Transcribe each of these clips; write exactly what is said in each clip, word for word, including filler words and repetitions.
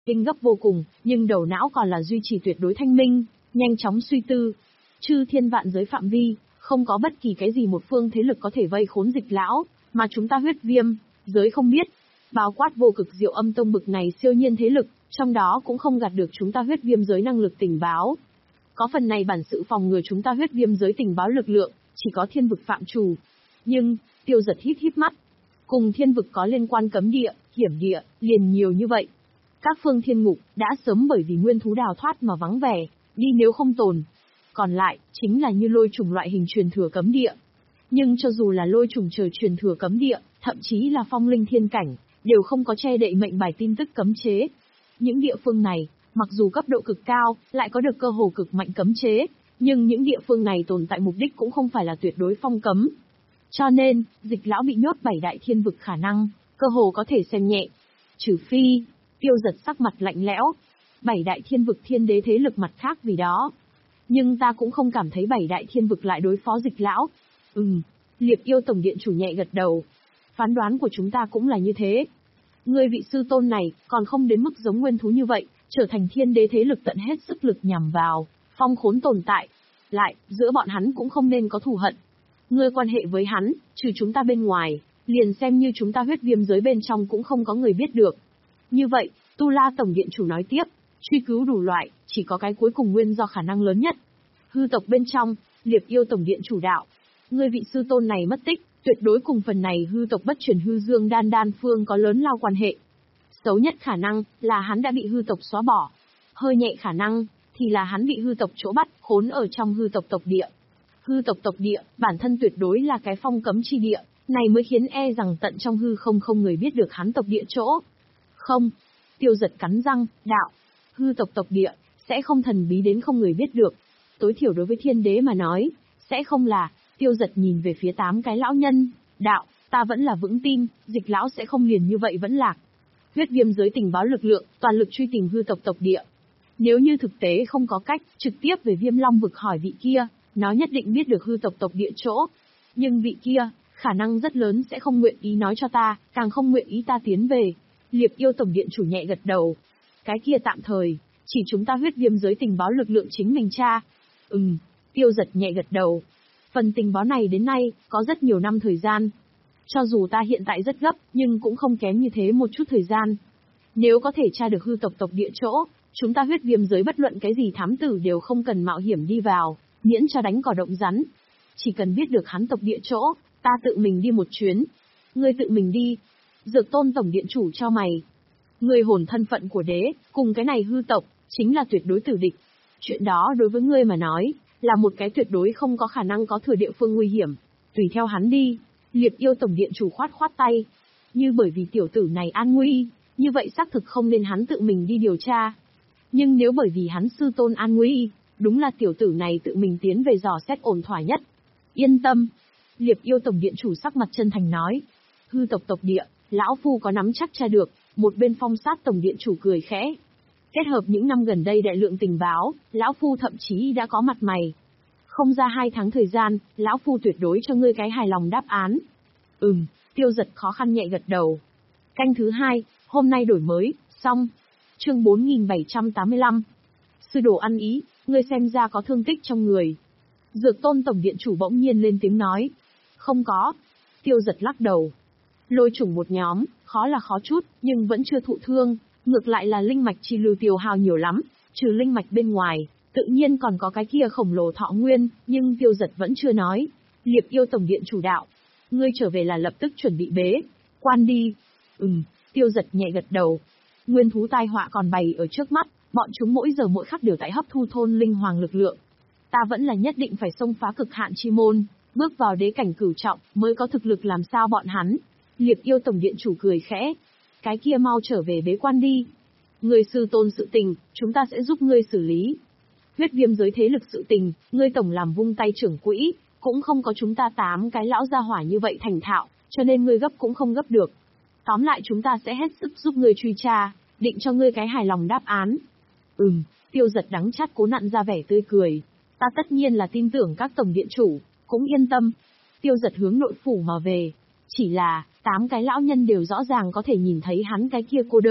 kinh gấp vô cùng, nhưng đầu não còn là duy trì tuyệt đối thanh minh, nhanh chóng suy tư. Chư thiên vạn giới phạm vi, không có bất kỳ cái gì một phương thế lực có thể vây khốn Dịch lão, mà chúng ta Huyết Viêm giới không biết. Bao quát vô cực Diệu Âm Tông bực này siêu nhiên thế lực, trong đó cũng không gạt được chúng ta Huyết Viêm giới năng lực tình báo. Có phần này bản sự phòng ngừa chúng ta Huyết Viêm giới tình báo lực lượng, chỉ có thiên vực phạm chủ. Nhưng, Tiêu Giật híp híp mắt. Cùng thiên vực có liên quan cấm địa, hiểm địa, liền nhiều như vậy. Các phương thiên ngục, đã sớm bởi vì nguyên thú đào thoát mà vắng vẻ, đi nếu không tồn. Còn lại, chính là như lôi trùng loại hình truyền thừa cấm địa. Nhưng cho dù là lôi trùng trời truyền thừa cấm địa, thậm chí là phong linh thiên cảnh, đều không có che đậy mệnh bài tin tức cấm chế. Những địa phương này, mặc dù cấp độ cực cao, lại có được cơ hồ cực mạnh cấm chế, nhưng những địa phương này tồn tại mục đích cũng không phải là tuyệt đối phong cấm. Cho nên, Dịch lão bị nhốt bảy đại thiên vực khả năng, cơ hồ có thể xem nhẹ. Trừ phi, Tiêu Giật sắc mặt lạnh lẽo, bảy đại thiên vực thiên đế thế lực mặt khác vì đó. Nhưng ta cũng không cảm thấy bảy đại thiên vực lại đối phó Dịch lão. Ừm, Liệp Yêu Tổng Điện chủ nhẹ gật đầu. Phán đoán của chúng ta cũng là như thế. Người vị sư tôn này, còn không đến mức giống nguyên thú như vậy, trở thành thiên đế thế lực tận hết sức lực nhằm vào, phong khốn tồn tại. Lại, giữa bọn hắn cũng không nên có thù hận. Ngươi quan hệ với hắn, trừ chúng ta bên ngoài, liền xem như chúng ta Huyết Viêm giới bên trong cũng không có người biết được. Như vậy, Tu La Tổng Điện chủ nói tiếp, truy cứu đủ loại, chỉ có cái cuối cùng nguyên do khả năng lớn nhất. Hư tộc bên trong, Liệp Yêu Tổng Điện chủ đạo. Ngươi vị sư tôn này mất tích, tuyệt đối cùng phần này hư tộc bất chuyển hư dương đan đan phương có lớn lao quan hệ. Xấu nhất khả năng, là hắn đã bị hư tộc xóa bỏ. Hơi nhẹ khả năng, thì là hắn bị hư tộc chỗ bắt, khốn ở trong hư tộc tộc địa. Hư tộc tộc địa, bản thân tuyệt đối là cái phong cấm chi địa, này mới khiến e rằng tận trong hư không không người biết được hắn tộc địa chỗ. Không, Tiêu Giật cắn răng, đạo, hư tộc tộc địa, sẽ không thần bí đến không người biết được. Tối thiểu đối với thiên đế mà nói, sẽ không là. Tiêu Giật nhìn về phía tám cái lão nhân, đạo, ta vẫn là vững tin, Dịch lão sẽ không liền như vậy vẫn lạc. Huyết Viêm giới tình báo lực lượng, toàn lực truy tìm hư tộc tộc địa. Nếu như thực tế không có cách, trực tiếp về Viêm Long vực hỏi vị kia, nó nhất định biết được hư tộc tộc địa chỗ. Nhưng vị kia, khả năng rất lớn sẽ không nguyện ý nói cho ta, càng không nguyện ý ta tiến về. Liệp Yêu Tổng Điện chủ nhẹ gật đầu. Cái kia tạm thời, chỉ chúng ta Huyết Viêm giới tình báo lực lượng chính mình tra. Ừm, Tiêu Giật nhẹ gật đầu. Phần tình báo này đến nay, có rất nhiều năm thời gian. Cho dù ta hiện tại rất gấp, nhưng cũng không kém như thế một chút thời gian. Nếu có thể tra được hư tộc tộc địa chỗ, chúng ta Huyết Viêm giới bất luận cái gì thám tử đều không cần mạo hiểm đi vào, miễn cho đánh cỏ động rắn. Chỉ cần biết được hắn tộc địa chỗ, ta tự mình đi một chuyến. Ngươi tự mình đi. Dược Tôn Tổng Điện chủ cho mày. Ngươi hồn thân phận của đế, cùng cái này hư tộc, chính là tuyệt đối tử địch. Chuyện đó đối với ngươi mà nói, là một cái tuyệt đối không có khả năng có thừa địa phương nguy hiểm. Tùy theo hắn đi. Liệp Yêu Tổng Điện chủ khoát khoát tay. Như bởi vì tiểu tử này an nguy, như vậy xác thực không nên hắn tự mình đi điều tra. Nhưng nếu bởi vì hắn sư tôn an nguy, đúng là tiểu tử này tự mình tiến về dò xét ổn thỏa nhất. Yên tâm. Liệp Yêu Tổng Điện chủ sắc mặt chân thành nói. Hư tộc tộc địa, lão phu có nắm chắc tra được. Một bên Phong Sát Tổng Điện chủ cười khẽ. Kết hợp những năm gần đây đại lượng tình báo, lão phu thậm chí đã có mặt mày. Không ra hai tháng thời gian, lão phu tuyệt đối cho ngươi cái hài lòng đáp án. Ừm, Tiêu Giật khó khăn nhẹ gật đầu. Canh thứ hai, hôm nay đổi mới, xong. Chương bốn nghìn bảy trăm tám mươi lăm. Sư đồ ăn ý, ngươi xem ra có thương tích trong người. Dược Tôn Tổng Điện chủ bỗng nhiên lên tiếng nói. Không có. Tiêu Giật lắc đầu. Lôi trùng một nhóm, khó là khó chút, nhưng vẫn chưa thụ thương. Ngược lại là linh mạch chi lưu tiêu hao nhiều lắm, trừ linh mạch bên ngoài, tự nhiên còn có cái kia khổng lồ thọ nguyên, nhưng Tiêu Giật vẫn chưa nói. Liệp Yêu Tổng Điện chủ đạo. Ngươi trở về là lập tức chuẩn bị bế quan đi. Ừm, Tiêu Giật nhẹ gật đầu. Nguyên thú tai họa còn bày ở trước mắt, bọn chúng mỗi giờ mỗi khắc đều tại hấp thu thôn linh hoàng lực lượng. Ta vẫn là nhất định phải xông phá cực hạn chi môn, bước vào đế cảnh cửu trọng, mới có thực lực làm sao bọn hắn. Liệp Yêu Tổng Điện chủ cười khẽ. Cái kia mau trở về bế quan đi. Ngươi sư tôn sự tình, chúng ta sẽ giúp ngươi xử lý. Huyết Viêm giới thế lực sự tình, ngươi tổng làm vung tay trưởng quỹ, cũng không có chúng ta tám cái lão gia hỏa như vậy thành thạo, cho nên ngươi gấp cũng không gấp được. Tóm lại chúng ta sẽ hết sức giúp ngươi truy tra, định cho ngươi cái hài lòng đáp án. Ừm, Tiêu Giật đắng chát cố nặn ra vẻ tươi cười. Ta tất nhiên là tin tưởng các tổng điện chủ, cũng yên tâm. Tiêu Giật hướng nội phủ mà về. Chỉ là, tám cái lão nhân đều rõ ràng có thể nhìn thấy hắn cái kia cô đơn.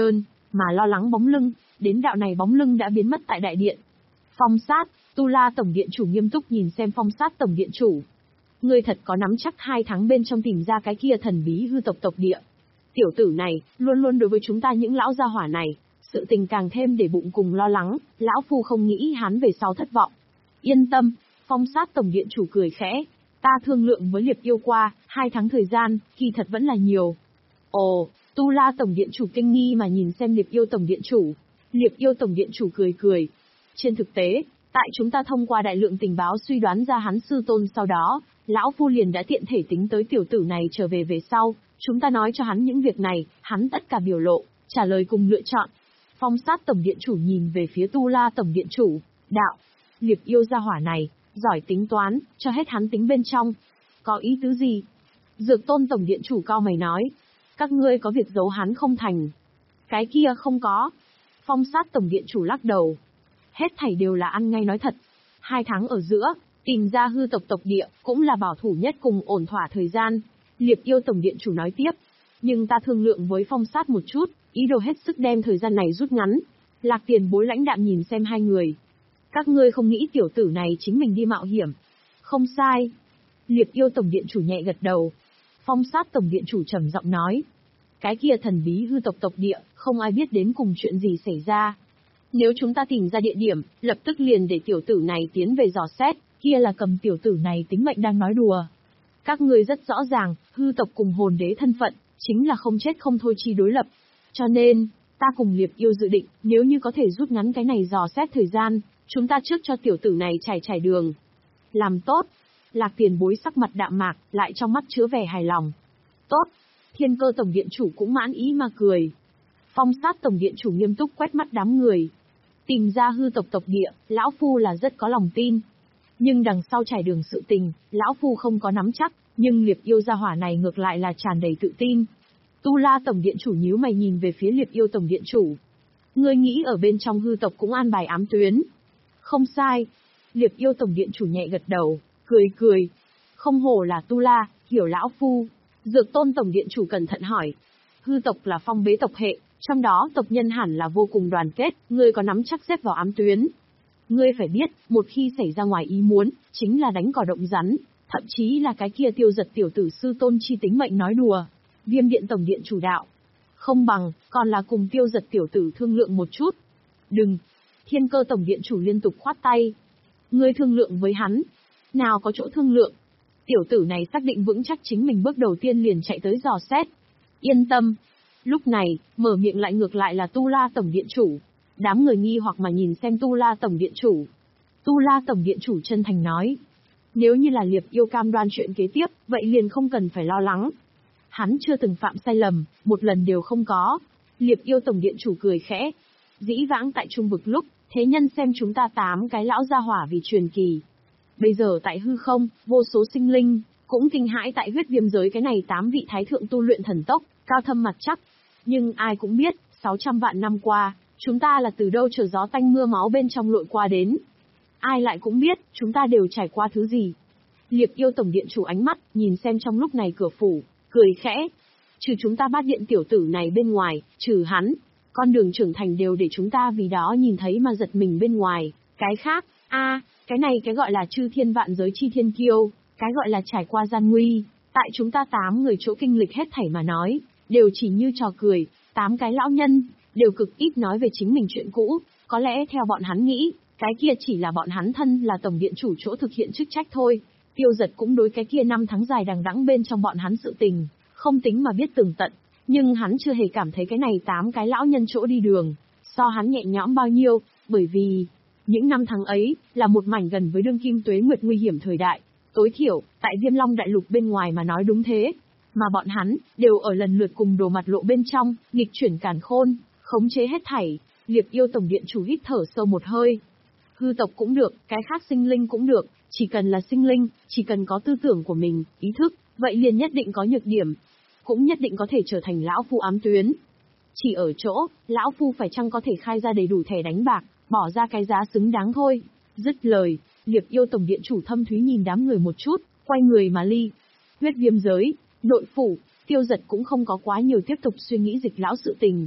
mà lo lắng bóng lưng, đến đạo này bóng lưng đã biến mất tại đại điện. Phong Sát, Tu La tổng điện chủ nghiêm túc nhìn xem Phong Sát tổng điện chủ. Ngươi thật có nắm chắc hai tháng bên trong tìm ra cái kia thần bí hư tộc tộc địa. Tiểu tử này, luôn luôn đối với chúng ta những lão gia hỏa này, sự tình càng thêm để bụng cùng lo lắng, lão phu không nghĩ hắn về sau thất vọng. Yên tâm, Phong Sát tổng điện chủ cười khẽ, ta thương lượng với Liệp Yêu qua, hai tháng thời gian, kỳ thật vẫn là nhiều. Ồ, Tu La tổng điện chủ kinh nghi mà nhìn xem Liệp Yêu tổng điện chủ. Liệp Yêu tổng điện chủ cười cười. Trên thực tế, tại chúng ta thông qua đại lượng tình báo suy đoán ra hắn sư tôn sau đó, lão phu liền đã tiện thể tính tới tiểu tử này trở về về sau, chúng ta nói cho hắn những việc này, hắn tất cả biểu lộ, trả lời cùng lựa chọn. Phong Sát tổng điện chủ nhìn về phía Tu La tổng điện chủ, đạo, Liệp Yêu gia hỏa này, giỏi tính toán, cho hết hắn tính bên trong. Có ý tứ gì? Dược Tôn tổng điện chủ cao mày nói, các ngươi có việc giấu hắn không thành. Cái kia không có. Phong Sát tổng điện chủ lắc đầu. Hết thảy đều là ăn ngay nói thật. Hai tháng ở giữa, tìm ra hư tộc tộc địa, cũng là bảo thủ nhất cùng ổn thỏa thời gian. Liệp Yêu tổng điện chủ nói tiếp. Nhưng ta thương lượng với Phong Sát một chút, ý đồ hết sức đem thời gian này rút ngắn. Lạc Tiền Bối lãnh đạm nhìn xem hai người. Các ngươi không nghĩ tiểu tử này chính mình đi mạo hiểm. Không sai. Liệp Yêu tổng điện chủ nhẹ gật đầu. Phong Sát tổng điện chủ trầm giọng nói. Cái kia thần bí hư tộc tộc địa, không ai biết đến cùng chuyện gì xảy ra. Nếu chúng ta tìm ra địa điểm, lập tức liền để tiểu tử này tiến về dò xét, kia là cầm tiểu tử này tính mệnh đang nói đùa. Các ngươi rất rõ ràng, hư tộc cùng hồn đế thân phận, chính là không chết không thôi chi đối lập. Cho nên, ta cùng Liệp Yêu dự định, nếu như có thể rút ngắn cái này dò xét thời gian, chúng ta trước cho tiểu tử này trải trải đường. Làm tốt. Lạc Tiền Bối sắc mặt đạm mạc, lại trong mắt chứa vẻ hài lòng. Tốt. Thiên Cơ tổng điện chủ cũng mãn ý mà cười. Phong Sát tổng điện chủ nghiêm túc quét mắt đám người. Tìm ra hư tộc tộc địa, lão phu là rất có lòng tin. Nhưng đằng sau trải đường sự tình, lão phu không có nắm chắc, nhưng Liệp Yêu gia hỏa này ngược lại là tràn đầy tự tin. Tu La tổng điện chủ nhíu mày nhìn về phía Liệp Yêu tổng điện chủ. Ngươi nghĩ ở bên trong hư tộc cũng an bài ám tuyến. Không sai. Liệp Yêu tổng điện chủ nhẹ gật đầu, cười cười. Không hổ là Tu La, hiểu lão phu. Dược Tôn tổng điện chủ cẩn thận hỏi. Hư tộc là phong bế tộc hệ, trong đó tộc nhân hẳn là vô cùng đoàn kết, ngươi có nắm chắc xếp vào ám tuyến. Ngươi phải biết, một khi xảy ra ngoài ý muốn, chính là đánh cỏ động rắn, thậm chí là cái kia tiêu giật tiểu tử sư tôn chi tính mệnh nói đùa. Viêm điện tổng điện chủ đạo. Không bằng, còn là cùng tiêu giật tiểu tử thương lượng một chút. Đừng. Thiên Cơ tổng điện chủ liên tục khoát tay. Ngươi thương lượng với hắn. Nào có chỗ thương lượng. Tiểu tử này xác định vững chắc chính mình bước đầu tiên liền chạy tới dò xét. Yên tâm. Lúc này, mở miệng lại ngược lại là Tu La tổng điện chủ. Đám người nghi hoặc mà nhìn xem Tu La tổng điện chủ. Tu La tổng điện chủ chân thành nói. Nếu như là Liệp Yêu cam đoan chuyện kế tiếp, vậy liền không cần phải lo lắng. Hắn chưa từng phạm sai lầm, một lần đều không có. Liệp Yêu tổng điện chủ cười khẽ. Dĩ vãng tại trung vực lúc, thế nhân xem chúng ta tám cái lão gia hỏa vì truyền kỳ. Bây giờ tại hư không, vô số sinh linh, cũng kinh hãi tại huyết viêm giới cái này tám vị thái thượng tu luyện thần tốc, cao thâm mặt chắc. Nhưng ai cũng biết, sáu trăm vạn năm qua, chúng ta là từ đâu trở gió tanh mưa máu bên trong lội qua đến. Ai lại cũng biết, chúng ta đều trải qua thứ gì. Liệp Yêu tổng điện chủ ánh mắt, nhìn xem trong lúc này cửa phủ, cười khẽ. Trừ chúng ta bát điện tiểu tử này bên ngoài, trừ hắn, con đường trưởng thành đều để chúng ta vì đó nhìn thấy mà giật mình bên ngoài. Cái khác, a à, cái này cái gọi là chư thiên vạn giới chi thiên kiêu, cái gọi là trải qua gian nguy, tại chúng ta tám người chỗ kinh lịch hết thảy mà nói, đều chỉ như trò cười, tám cái lão nhân, đều cực ít nói về chính mình chuyện cũ, có lẽ theo bọn hắn nghĩ, cái kia chỉ là bọn hắn thân là tổng điện chủ chỗ thực hiện chức trách thôi. Tiêu giật cũng đối cái kia năm tháng dài đằng đẵng bên trong bọn hắn sự tình, không tính mà biết tường tận, nhưng hắn chưa hề cảm thấy cái này tám cái lão nhân chỗ đi đường, so hắn nhẹ nhõm bao nhiêu, bởi vì, những năm tháng ấy, là một mảnh gần với đương kim tuế nguyệt nguy hiểm thời đại, tối thiểu, tại Viêm Long đại lục bên ngoài mà nói đúng thế, mà bọn hắn, đều ở lần lượt cùng đồ mặt lộ bên trong, nghịch chuyển càn khôn, khống chế hết thảy. Liệp Yêu tổng điện chủ hít thở sâu một hơi. Hư tộc cũng được, cái khác sinh linh cũng được, chỉ cần là sinh linh, chỉ cần có tư tưởng của mình, ý thức, vậy liền nhất định có nhược điểm, cũng nhất định có thể trở thành lão phu ám tuyến. Chỉ ở chỗ, lão phu phải chăng có thể khai ra đầy đủ thẻ đánh bạc, bỏ ra cái giá xứng đáng thôi. Dứt lời, Liệp Yêu tổng điện chủ thâm thúy nhìn đám người một chút, quay người mà ly. Huyết viêm giới, nội phủ, Tiêu Giật cũng không có quá nhiều tiếp tục suy nghĩ dịch lão sự tình.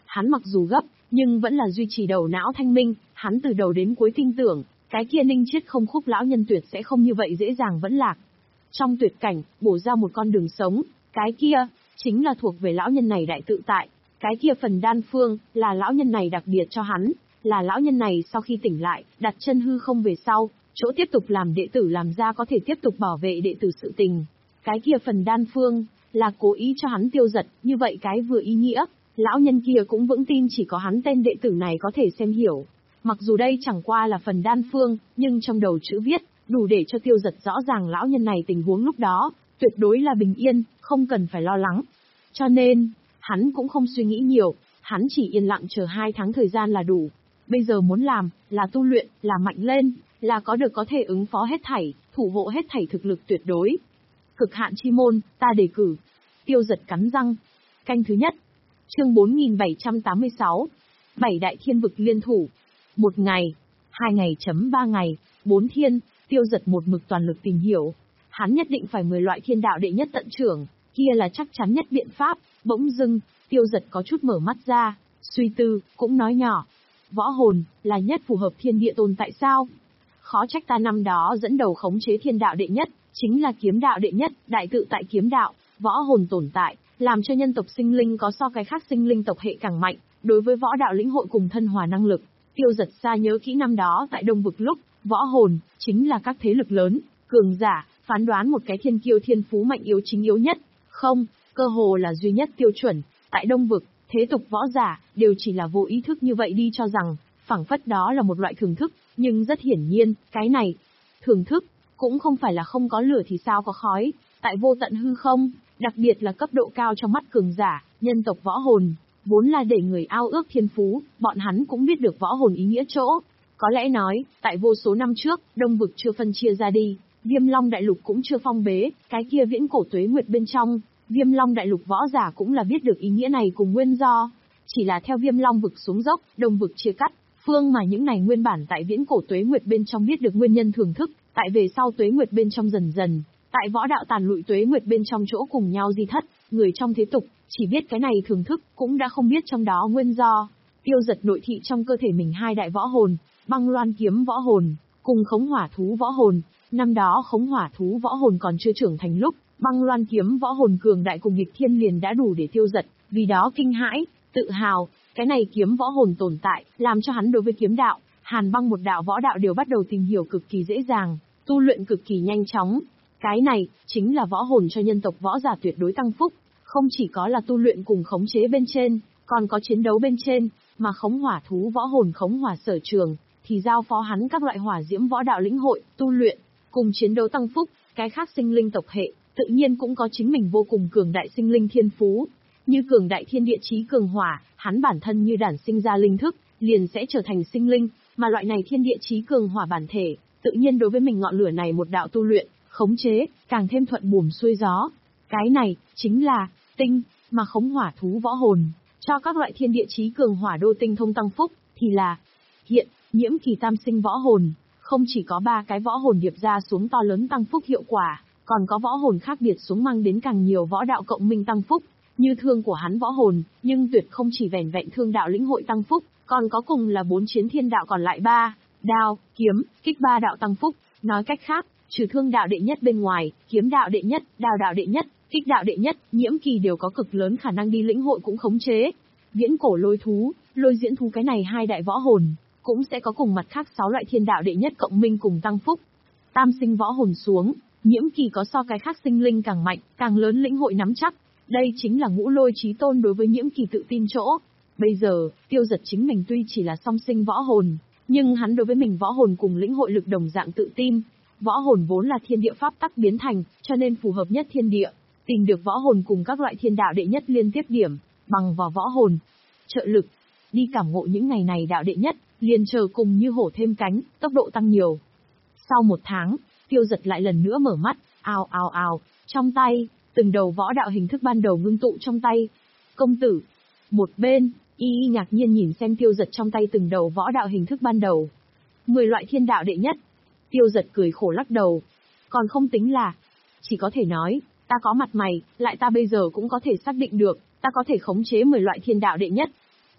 Hắn mặc dù gấp, nhưng vẫn là duy trì đầu não thanh minh, hắn từ đầu đến cuối tin tưởng, cái kia Ninh Chiết không khúc lão nhân tuyệt sẽ không như vậy dễ dàng vẫn lạc. Trong tuyệt cảnh, bổ ra một con đường sống, cái kia, chính là thuộc về lão nhân này đại tự tại, cái kia phần đan phương, là lão nhân này đặc biệt cho hắn, là lão nhân này sau khi tỉnh lại, đặt chân hư không về sau, chỗ tiếp tục làm đệ tử làm ra có thể tiếp tục bảo vệ đệ tử sự tình. Cái kia phần đan phương, là cố ý cho hắn tiêu giật, như vậy cái vừa ý nghĩa, lão nhân kia cũng vững tin chỉ có hắn tên đệ tử này có thể xem hiểu. Mặc dù đây chẳng qua là phần đan phương, nhưng trong đầu chữ viết, đủ để cho tiêu giật rõ ràng lão nhân này tình huống lúc đó, tuyệt đối là bình yên, không cần phải lo lắng. Cho nên, hắn cũng không suy nghĩ nhiều, hắn chỉ yên lặng chờ hai tháng thời gian là đủ. Bây giờ muốn làm, là tu luyện, là mạnh lên, là có được có thể ứng phó hết thảy, thủ hộ hết thảy thực lực tuyệt đối. Cực hạn chi môn, ta đề cử. Tiêu giật cắn răng. Canh thứ nhất. Chương bốn nghìn bảy trăm tám mươi sáu. Bảy đại thiên vực liên thủ. Một ngày, hai ngày chấm ba ngày, bốn thiên, tiêu giật một mực toàn lực tìm hiểu. Hắn nhất định phải mười loại thiên đạo đệ nhất tận trưởng, kia là chắc chắn nhất biện pháp. Bỗng dưng, tiêu giật có chút mở mắt ra, suy tư, cũng nói nhỏ. Võ hồn, là nhất phù hợp thiên địa tồn tại sao? Khó trách ta năm đó dẫn đầu khống chế thiên đạo đệ nhất, chính là kiếm đạo đệ nhất, đại tự tại kiếm đạo, võ hồn tồn tại, làm cho nhân tộc sinh linh có so cái khác sinh linh tộc hệ càng mạnh, đối với võ đạo lĩnh hội cùng thân hòa năng lực. Tiêu giật xa nhớ kỹ năm đó tại Đông Vực lúc, võ hồn, chính là các thế lực lớn, cường giả, phán đoán một cái thiên kiêu thiên phú mạnh yếu chính yếu nhất, không, cơ hồ là duy nhất tiêu chuẩn, tại Đông Vực, thế tục võ giả, đều chỉ là vô ý thức như vậy đi cho rằng, phảng phất đó là một loại thưởng thức, nhưng rất hiển nhiên, cái này, thưởng thức, cũng không phải là không có lửa thì sao có khói, tại vô tận hư không, đặc biệt là cấp độ cao trong mắt cường giả, nhân tộc võ hồn, vốn là để người ao ước thiên phú, bọn hắn cũng biết được võ hồn ý nghĩa chỗ. Có lẽ nói, tại vô số năm trước, Đông Vực chưa phân chia ra đi, Viêm Long Đại Lục cũng chưa phong bế, cái kia viễn cổ tuế nguyệt bên trong, Viêm Long Đại Lục võ giả cũng là biết được ý nghĩa này cùng nguyên do. Chỉ là theo Viêm Long Vực xuống dốc, Đông Vực chia cắt, phương mà những này nguyên bản tại viễn cổ tuế nguyệt bên trong biết được nguyên nhân thưởng thức, tại về sau tuế nguyệt bên trong dần dần, tại võ đạo tàn lụi tuế nguyệt bên trong chỗ cùng nhau di thất, người trong thế tục, chỉ biết cái này thưởng thức, cũng đã không biết trong đó nguyên do. Tiêu giật nội thị trong cơ thể mình hai đại võ hồn, băng loan kiếm võ hồn, cùng khống hỏa thú võ hồn. Năm đó khống hỏa thú võ hồn còn chưa trưởng thành lúc, băng loan kiếm võ hồn cường đại cùng nghịch thiên liền đã đủ để tiêu giật, vì đó kinh hãi, tự hào, cái này kiếm võ hồn tồn tại, làm cho hắn đối với kiếm đạo, hàn băng một đạo võ đạo đều bắt đầu tìm hiểu cực kỳ dễ dàng, tu luyện cực kỳ nhanh chóng. Cái này, chính là võ hồn cho nhân tộc võ giả tuyệt đối tăng phúc, không chỉ có là tu luyện cùng khống chế bên trên, còn có chiến đấu bên trên, mà khống hỏa thú võ hồn khống hỏa sở trường, thì giao phó hắn các loại hỏa diễm võ đạo lĩnh hội, tu luyện, cùng chiến đấu tăng phúc, cái khác sinh linh tộc hệ, tự nhiên cũng có chính mình vô cùng cường đại sinh linh thiên phú. Như cường đại thiên địa chí cường hỏa, hắn bản thân như đản sinh ra linh thức, liền sẽ trở thành sinh linh, mà loại này thiên địa chí cường hỏa bản thể, tự nhiên đối với mình ngọn lửa này một đạo tu luyện, khống chế, càng thêm thuận buồm xuôi gió. Cái này, chính là, tinh, mà khống hỏa thú võ hồn, cho các loại thiên địa chí cường hỏa đô tinh thông tăng phúc, thì là, hiện, nhiễm kỳ tam sinh võ hồn, không chỉ có ba cái võ hồn điệp ra xuống to lớn tăng phúc hiệu quả, còn có võ hồn khác biệt xuống mang đến càng nhiều võ đạo cộng minh tăng phúc, như thương của hắn võ hồn, nhưng tuyệt không chỉ vẻn vẹn thương đạo lĩnh hội tăng phúc, còn có cùng là bốn chiến thiên đạo còn lại ba, đao, kiếm, kích ba đạo tăng phúc, nói cách khác, trừ thương đạo đệ nhất bên ngoài, kiếm đạo đệ nhất, đao đạo đệ nhất, kích đạo đệ nhất, nhiễm kỳ đều có cực lớn khả năng đi lĩnh hội cũng khống chế. Viễn cổ lôi thú, lôi diễn thú cái này hai đại võ hồn, cũng sẽ có cùng mặt khác sáu loại thiên đạo đệ nhất cộng minh cùng tăng phúc. Tam sinh võ hồn xuống, nhiễm kỳ có so cái khác sinh linh càng mạnh, càng lớn lĩnh hội nắm chắc. Đây chính là ngũ lôi chí tôn đối với nhiễm kỳ tự tin chỗ. Bây giờ, tiêu giật chính mình tuy chỉ là song sinh võ hồn, nhưng hắn đối với mình võ hồn cùng lĩnh hội lực đồng dạng tự tin. Võ hồn vốn là thiên địa pháp tắc biến thành, cho nên phù hợp nhất thiên địa. Tìm được võ hồn cùng các loại thiên đạo đệ nhất liên tiếp điểm, bằng vào võ hồn. Trợ lực, đi cảm ngộ những ngày này đạo đệ nhất, liền chờ cùng như hổ thêm cánh, tốc độ tăng nhiều. Sau một tháng, tiêu giật lại lần nữa mở mắt, ào ào ào, trong tay, từng đầu võ đạo hình thức ban đầu ngưng tụ trong tay. Công tử, một bên, y y ngạc nhiên nhìn xem tiêu giật trong tay từng đầu võ đạo hình thức ban đầu. Mười loại thiên đạo đệ nhất. Tiêu giật cười khổ lắc đầu. Còn không tính là, chỉ có thể nói, ta có mặt mày, lại ta bây giờ cũng có thể xác định được, ta có thể khống chế mười loại thiên đạo đệ nhất.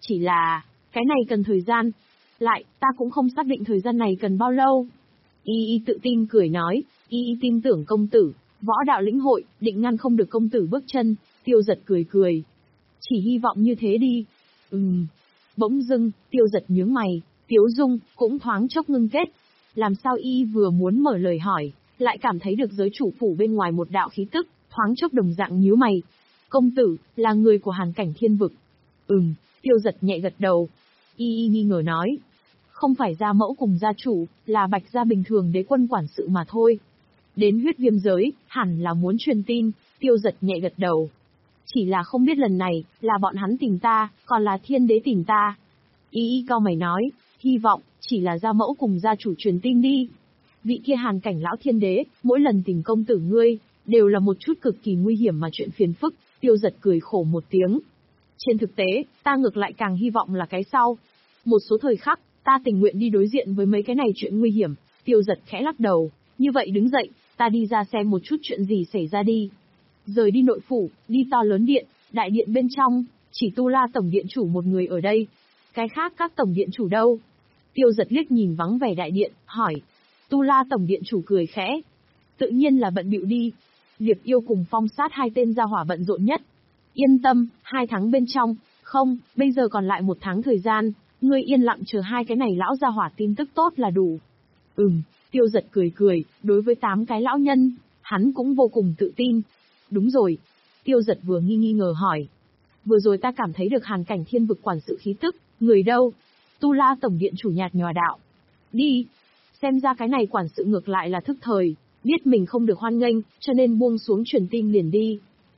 Chỉ là, cái này cần thời gian. Lại, ta cũng không xác định thời gian này cần bao lâu. Y Y tự tin cười nói, Y Y tin tưởng công tử, võ đạo lĩnh hội, định ngăn không được công tử bước chân. Tiêu Giật cười cười. Chỉ hy vọng như thế đi. Ừm. Bỗng dưng, Tiêu Giật nhướng mày, Tiếu Dung cũng thoáng chốc ngưng kết. Làm sao Y vừa muốn mở lời hỏi, lại cảm thấy được giới chủ phủ bên ngoài một đạo khí tức, thoáng chốc đồng dạng nhíu mày. Công tử, là người của Hàn Cảnh Thiên Vực. Ừm, Tiêu Giật nhẹ gật đầu. Y Y nghi ngờ nói. Không phải gia mẫu cùng gia chủ, là Bạch gia bình thường đế quân quản sự mà thôi. Đến huyết viêm giới, hẳn là muốn truyền tin. Tiêu Giật nhẹ gật đầu. Chỉ là không biết lần này, là bọn hắn tìm ta, còn là thiên đế tìm ta. Y Y cau mày nói, hy vọng, chỉ là gia mẫu cùng gia chủ truyền tin đi. Vị kia Hàn Cảnh lão thiên đế, mỗi lần tìm công tử ngươi, đều là một chút cực kỳ nguy hiểm mà chuyện phiền phức. Tiêu Giật cười khổ một tiếng. Trên thực tế, ta ngược lại càng hy vọng là cái sau. Một số thời khắc, ta tình nguyện đi đối diện với mấy cái này chuyện nguy hiểm. Tiêu Giật khẽ lắc đầu, như vậy đứng dậy, ta đi ra xem một chút chuyện gì xảy ra đi. Rời đi nội phủ, đi to lớn điện, đại điện bên trong, chỉ Tu La tổng điện chủ một người ở đây. Cái khác các tổng điện chủ đâu? Tiêu Giật liếc nhìn vắng vẻ đại điện, hỏi. Tu La tổng điện chủ cười khẽ. Tự nhiên là bận bịu đi. Liệp Yêu cùng Phong Sát hai tên gia hỏa bận rộn nhất. Yên tâm, hai tháng bên trong, không, bây giờ còn lại một tháng thời gian, ngươi yên lặng chờ hai cái này lão gia hỏa tin tức tốt là đủ. Ừm, Tiêu Giật cười cười, đối với tám cái lão nhân, hắn cũng vô cùng tự tin. Đúng rồi. Tiêu Giật vừa nghi nghi ngờ hỏi. Vừa rồi ta cảm thấy được Hàn Cảnh Thiên Vực quản sự khí tức, người đâu? Tu La tổng điện chủ nhạt nhòa đạo. Đi. Xem ra cái này quản sự ngược lại là thức thời, biết mình không được hoan nghênh, cho nên buông xuống truyền tin liền đi.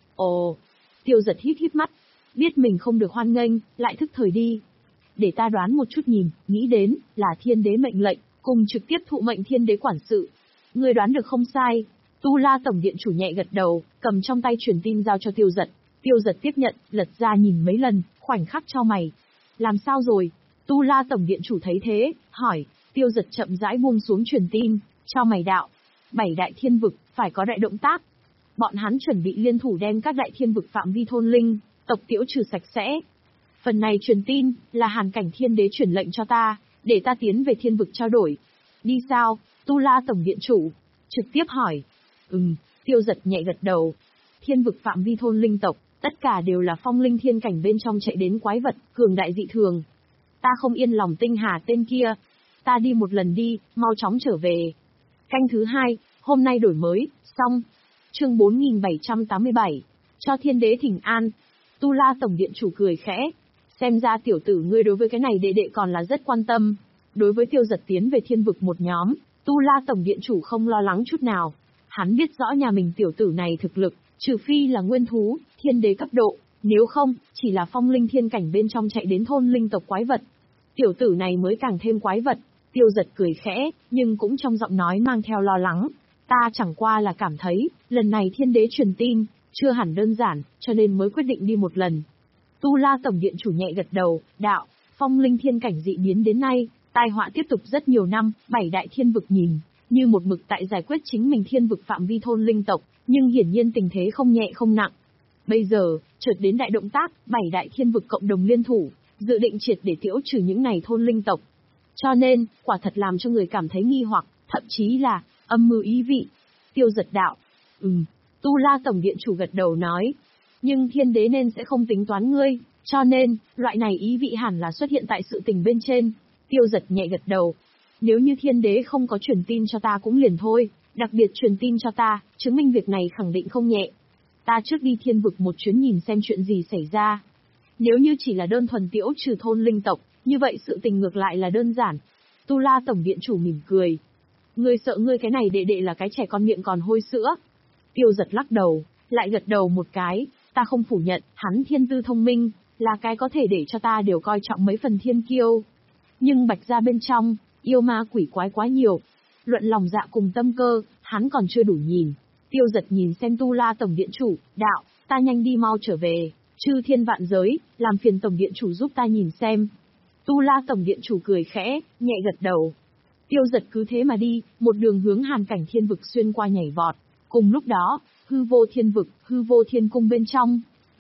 Ồ. Tiêu Giật híp híp mắt, biết mình không được hoan nghênh, lại thức thời đi. Để ta đoán một chút nhìn, nghĩ đến, là thiên đế mệnh lệnh, cùng trực tiếp thụ mệnh thiên đế quản sự. Người đoán được không sai. Tu La tổng điện chủ nhẹ gật đầu, cầm trong tay truyền tin giao cho Tiêu Giật. Tiêu Giật tiếp nhận, lật ra nhìn mấy lần, khoảnh khắc chau mày. Làm sao rồi? Tu La tổng điện chủ thấy thế, hỏi. Tiêu Giật chậm rãi buông xuống truyền tin, chau mày đạo. Bảy đại thiên vực, phải có đại động tác. Bọn hắn chuẩn bị liên thủ đem các đại thiên vực phạm vi thôn linh, tộc tiễu trừ sạch sẽ. Phần này truyền tin, là Hàn Cảnh Thiên Đế truyền lệnh cho ta, để ta tiến về thiên vực trao đổi. Đi sao? Tu La tổng điện chủ trực tiếp hỏi. Ừm, Tiêu Giật nhẹ gật đầu. Thiên vực phạm vi thôn linh tộc, tất cả đều là phong linh thiên cảnh bên trong chạy đến quái vật, cường đại dị thường. Ta không yên lòng Tinh Hà tên kia. Ta đi một lần đi, mau chóng trở về. Canh thứ hai, hôm nay đổi mới, xong. Chương bốn nghìn bảy trăm tám mươi bảy. Cho thiên đế thỉnh an. Tu La tổng điện chủ cười khẽ. Xem ra tiểu tử ngươi đối với cái này đệ đệ còn là rất quan tâm. Đối với Tiêu Giật tiến về thiên vực một nhóm, Tu La tổng điện chủ không lo lắng chút nào. Hắn biết rõ nhà mình tiểu tử này thực lực, trừ phi là nguyên thú, thiên đế cấp độ, nếu không, chỉ là phong linh thiên cảnh bên trong chạy đến thôn linh tộc quái vật. Tiểu tử này mới càng thêm quái vật. Tiêu Giật cười khẽ, nhưng cũng trong giọng nói mang theo lo lắng. Ta chẳng qua là cảm thấy, lần này thiên đế truyền tin, chưa hẳn đơn giản, cho nên mới quyết định đi một lần. Tu La tổng điện chủ nhẹ gật đầu, đạo, phong linh thiên cảnh dị biến đến nay, tai họa tiếp tục rất nhiều năm, bảy đại thiên vực nhìn, như một mực tại giải quyết chính mình thiên vực phạm vi thôn linh tộc, nhưng hiển nhiên tình thế không nhẹ không nặng. Bây giờ, chợt đến đại động tác, bảy đại thiên vực cộng đồng liên thủ, dự định triệt để tiễu trừ những này thôn linh tộc. Cho nên, quả thật làm cho người cảm thấy nghi hoặc, thậm chí là âm mưu ý vị. Tiêu Giật đạo. Ừm, Tu La tổng điện chủ gật đầu nói. Nhưng thiên đế nên sẽ không tính toán ngươi, cho nên, loại này ý vị hẳn là xuất hiện tại sự tình bên trên. Tiêu Giật nhẹ gật đầu. Nếu như thiên đế không có truyền tin cho ta cũng liền thôi, đặc biệt truyền tin cho ta, chứng minh việc này khẳng định không nhẹ. Ta trước đi thiên vực một chuyến nhìn xem chuyện gì xảy ra. Nếu như chỉ là đơn thuần tiễu trừ thôn linh tộc, như vậy sự tình ngược lại là đơn giản. Tu La tổng điện chủ mỉm cười. Ngươi sợ ngươi cái này đệ đệ là cái trẻ con miệng còn hôi sữa. Tiêu Giật lắc đầu, lại gật đầu một cái, ta không phủ nhận, hắn thiên tư thông minh, là cái có thể để cho ta đều coi trọng mấy phần thiên kiêu. Nhưng Bạch gia bên trong, yêu ma quỷ quái quá nhiều. Luận lòng dạ cùng tâm cơ, hắn còn chưa đủ nhìn. Tiêu Giật nhìn xem Tu La tổng điện chủ, đạo, ta nhanh đi mau trở về, chư thiên vạn giới, làm phiền tổng điện chủ giúp ta nhìn xem. Tu La tổng điện chủ cười khẽ, nhẹ gật đầu. Tiêu Giật cứ thế mà đi, một đường hướng Hàn Cảnh Thiên Vực xuyên qua nhảy vọt. Cùng lúc đó, hư vô thiên vực, hư vô thiên cung bên trong,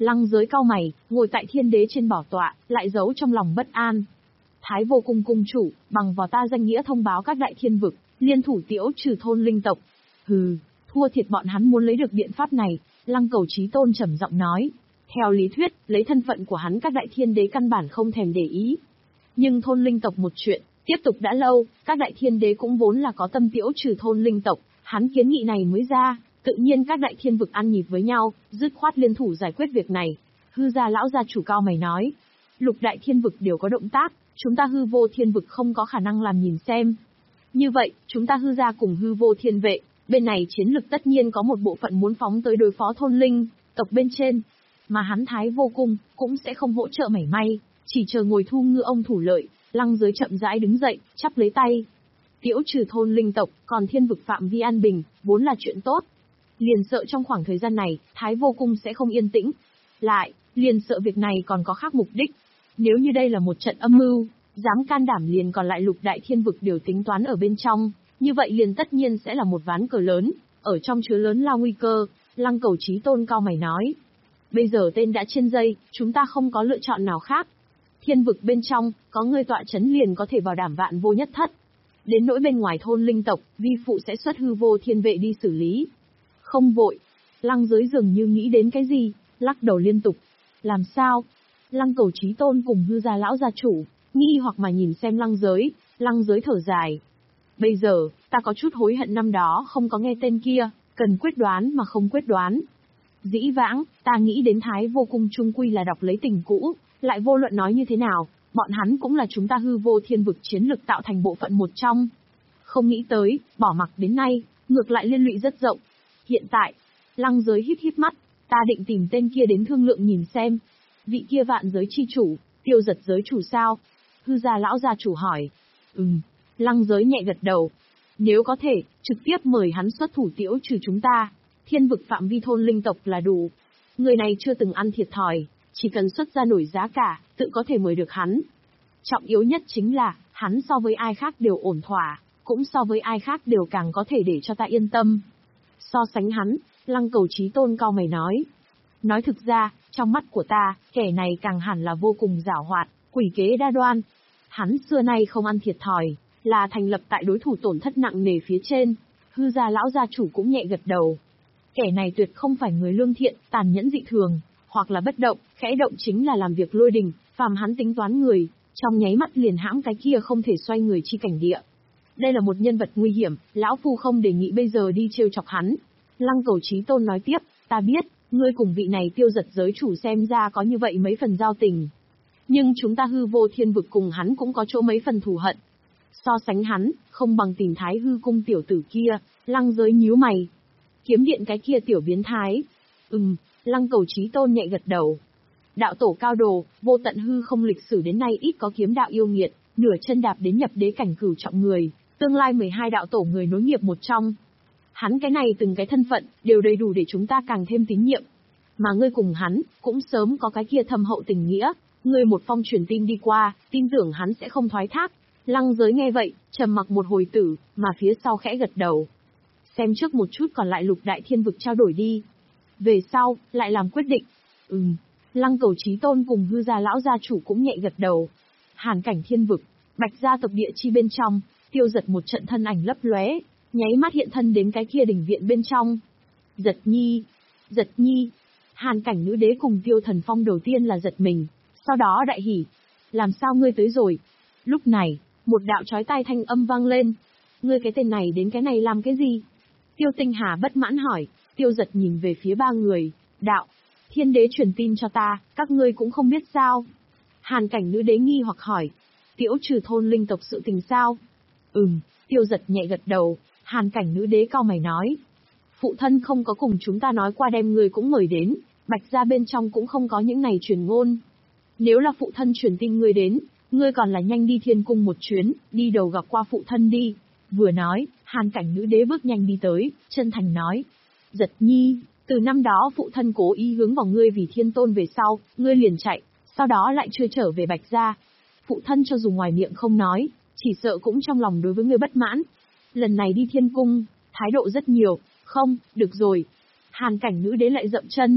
Lăng Giới cau mày, ngồi tại thiên đế trên bảo tọa, lại giấu trong lòng bất an. Thái vô cung cung chủ, bằng vào ta danh nghĩa thông báo các đại thiên vực, liên thủ tiễu trừ thôn linh tộc. Hừ, thua thiệt bọn hắn muốn lấy được biện pháp này, Lăng Cầu Chí Tôn trầm giọng nói. Theo lý thuyết, lấy thân phận của hắn các đại thiên đế căn bản không thèm để ý. Nhưng thôn linh tộc một chuyện, tiếp tục đã lâu, các đại thiên đế cũng vốn là có tâm tiễu trừ thôn linh tộc, hắn kiến nghị này mới ra, tự nhiên các đại thiên vực ăn nhịp với nhau, dứt khoát liên thủ giải quyết việc này. Hư gia lão gia chủ cao mày nói, lục đại thiên vực đều có động tác, chúng ta hư vô thiên vực không có khả năng làm nhìn xem. Như vậy, chúng ta hư gia cùng hư vô thiên vệ, bên này chiến lực tất nhiên có một bộ phận muốn phóng tới đối phó thôn linh tộc bên trên, mà hắn Thái vô cung cũng sẽ không hỗ trợ mảy may, chỉ chờ ngồi thu ngư ông thủ lợi. Lăng Giới chậm rãi đứng dậy, chắp lấy tay. Tiễu trừ thôn linh tộc, còn thiên vực phạm vi an bình, vốn là chuyện tốt. Liền sợ trong khoảng thời gian này, Thái vô cung sẽ không yên tĩnh. Lại, liền sợ việc này còn có khác mục đích. Nếu như đây là một trận âm mưu, dám can đảm liền còn lại lục đại thiên vực đều tính toán ở bên trong, như vậy liền tất nhiên sẽ là một ván cờ lớn, ở trong chứa lớn lao nguy cơ. Lăng Cầu Chí Tôn cao mày nói. Bây giờ tên đã trên dây, chúng ta không có lựa chọn nào khác. Thiên vực bên trong, có người tọa chấn liền có thể bảo đảm vạn vô nhất thất. Đến nỗi bên ngoài thôn linh tộc, vi phụ sẽ xuất hư vô thiên vệ đi xử lý. Không vội. Lăng Giới dường như nghĩ đến cái gì, lắc đầu liên tục. Làm sao? Lăng Cầu Chí Tôn cùng hư gia lão gia chủ, nghi hoặc mà nhìn xem Lăng Giới. Lăng Giới thở dài. Bây giờ, ta có chút hối hận năm đó không có nghe tên kia, cần quyết đoán mà không quyết đoán. Dĩ vãng, ta nghĩ đến Thái vô cung trung quy là đọc lấy tình cũ, lại vô luận nói như thế nào, bọn hắn cũng là chúng ta hư vô thiên vực chiến lực tạo thành bộ phận một trong. Không nghĩ tới, bỏ mặc đến nay, ngược lại liên lụy rất rộng. Hiện tại, Lăng Giới híp híp mắt, ta định tìm tên kia đến thương lượng nhìn xem. Vị kia vạn giới chi chủ, tiêu giật giới chủ sao? Hư gia lão gia chủ hỏi. Ừm, Lăng Giới nhẹ gật đầu. Nếu có thể, trực tiếp mời hắn xuất thủ tiễu trừ chúng ta. Thiên vực phạm vi thôn linh tộc là đủ. Người này chưa từng ăn thiệt thòi, chỉ cần xuất ra nổi giá cả, tự có thể mời được hắn. Trọng yếu nhất chính là, hắn so với ai khác đều ổn thỏa, cũng so với ai khác đều càng có thể để cho ta yên tâm. So sánh hắn, Lăng Cầu Chí Tôn cao mày nói. Nói thực ra, trong mắt của ta, kẻ này càng hẳn là vô cùng giảo hoạt, quỷ kế đa đoan. Hắn xưa nay không ăn thiệt thòi, là thành lập tại đối thủ tổn thất nặng nề phía trên. Hư gia lão gia chủ cũng nhẹ gật đầu. Kẻ này tuyệt không phải người lương thiện, tàn nhẫn dị thường, hoặc là bất động, khẽ động chính là làm việc lôi đình, phàm hắn tính toán người, trong nháy mắt liền hãm cái kia không thể xoay người chi cảnh địa. Đây là một nhân vật nguy hiểm, lão phu không đề nghị bây giờ đi trêu chọc hắn. Lăng Cầu Chí Tôn nói tiếp, ta biết, ngươi cùng vị này tiêu giật giới chủ xem ra có như vậy mấy phần giao tình. Nhưng chúng ta hư vô thiên vực cùng hắn cũng có chỗ mấy phần thù hận. So sánh hắn, không bằng tìm Thái hư cung tiểu tử kia. Lăng Giới nhíu mày. Kiếm điện cái kia tiểu biến thái. Ừm, Lăng Cầu Chí Tôn nhẹ gật đầu. Đạo tổ cao đồ, vô tận hư không lịch sử đến nay ít có kiếm đạo yêu nghiệt, nửa chân đạp đến nhập đế cảnh cửu trọng người, tương lai mười hai đạo tổ người nối nghiệp một trong. Hắn cái này từng cái thân phận, đều đầy đủ để chúng ta càng thêm tín nhiệm. Mà ngươi cùng hắn, cũng sớm có cái kia thâm hậu tình nghĩa, ngươi một phong truyền tin đi qua, tin tưởng hắn sẽ không thoái thác. Lăng Giới nghe vậy, trầm mặc một hồi tử, mà phía sau khẽ gật đầu. Xem trước một chút còn lại lục đại thiên vực trao đổi đi. Về sau, lại làm quyết định. Ừm, Lăng Cầu Chí Tôn cùng hư gia lão gia chủ cũng nhẹ gật đầu. Hàn cảnh thiên vực, Bạch gia tộc địa chi bên trong, tiêu giật một trận thân ảnh lấp lóe, nháy mắt hiện thân đến cái kia đỉnh viện bên trong. Giật nhi, giật nhi. Hàn cảnh nữ đế cùng tiêu thần phong đầu tiên là giật mình, sau đó đại hỉ. Làm sao ngươi tới rồi? Lúc này, một đạo chói tai thanh âm vang lên. Ngươi cái tên này đến cái này làm cái gì? Tiêu Tinh Hà bất mãn hỏi. Tiêu giật nhìn về phía ba người. Đạo, thiên đế truyền tin cho ta, các ngươi cũng không biết sao? Hàn cảnh nữ đế nghi hoặc hỏi. Tiễu trừ thôn linh tộc sự tình sao? Ừm, tiêu giật nhẹ gật đầu. Hàn cảnh nữ đế cau mày nói. Phụ thân không có cùng chúng ta nói qua đem người cũng mời đến, Bạch gia bên trong cũng không có những này truyền ngôn. Nếu là phụ thân truyền tin ngươi đến, ngươi còn là nhanh đi thiên cung một chuyến, đi đầu gặp qua phụ thân đi. Vừa nói, Hàn cảnh nữ đế bước nhanh đi tới, chân thành nói. Giật nhi, từ năm đó phụ thân cố ý hướng vào ngươi vì thiên tôn về sau, ngươi liền chạy, sau đó lại chưa trở về Bạch gia. Phụ thân cho dù ngoài miệng không nói, chỉ sợ cũng trong lòng đối với ngươi bất mãn. Lần này đi thiên cung, thái độ rất nhiều, không, được rồi. Hàn cảnh nữ đế lại dậm chân.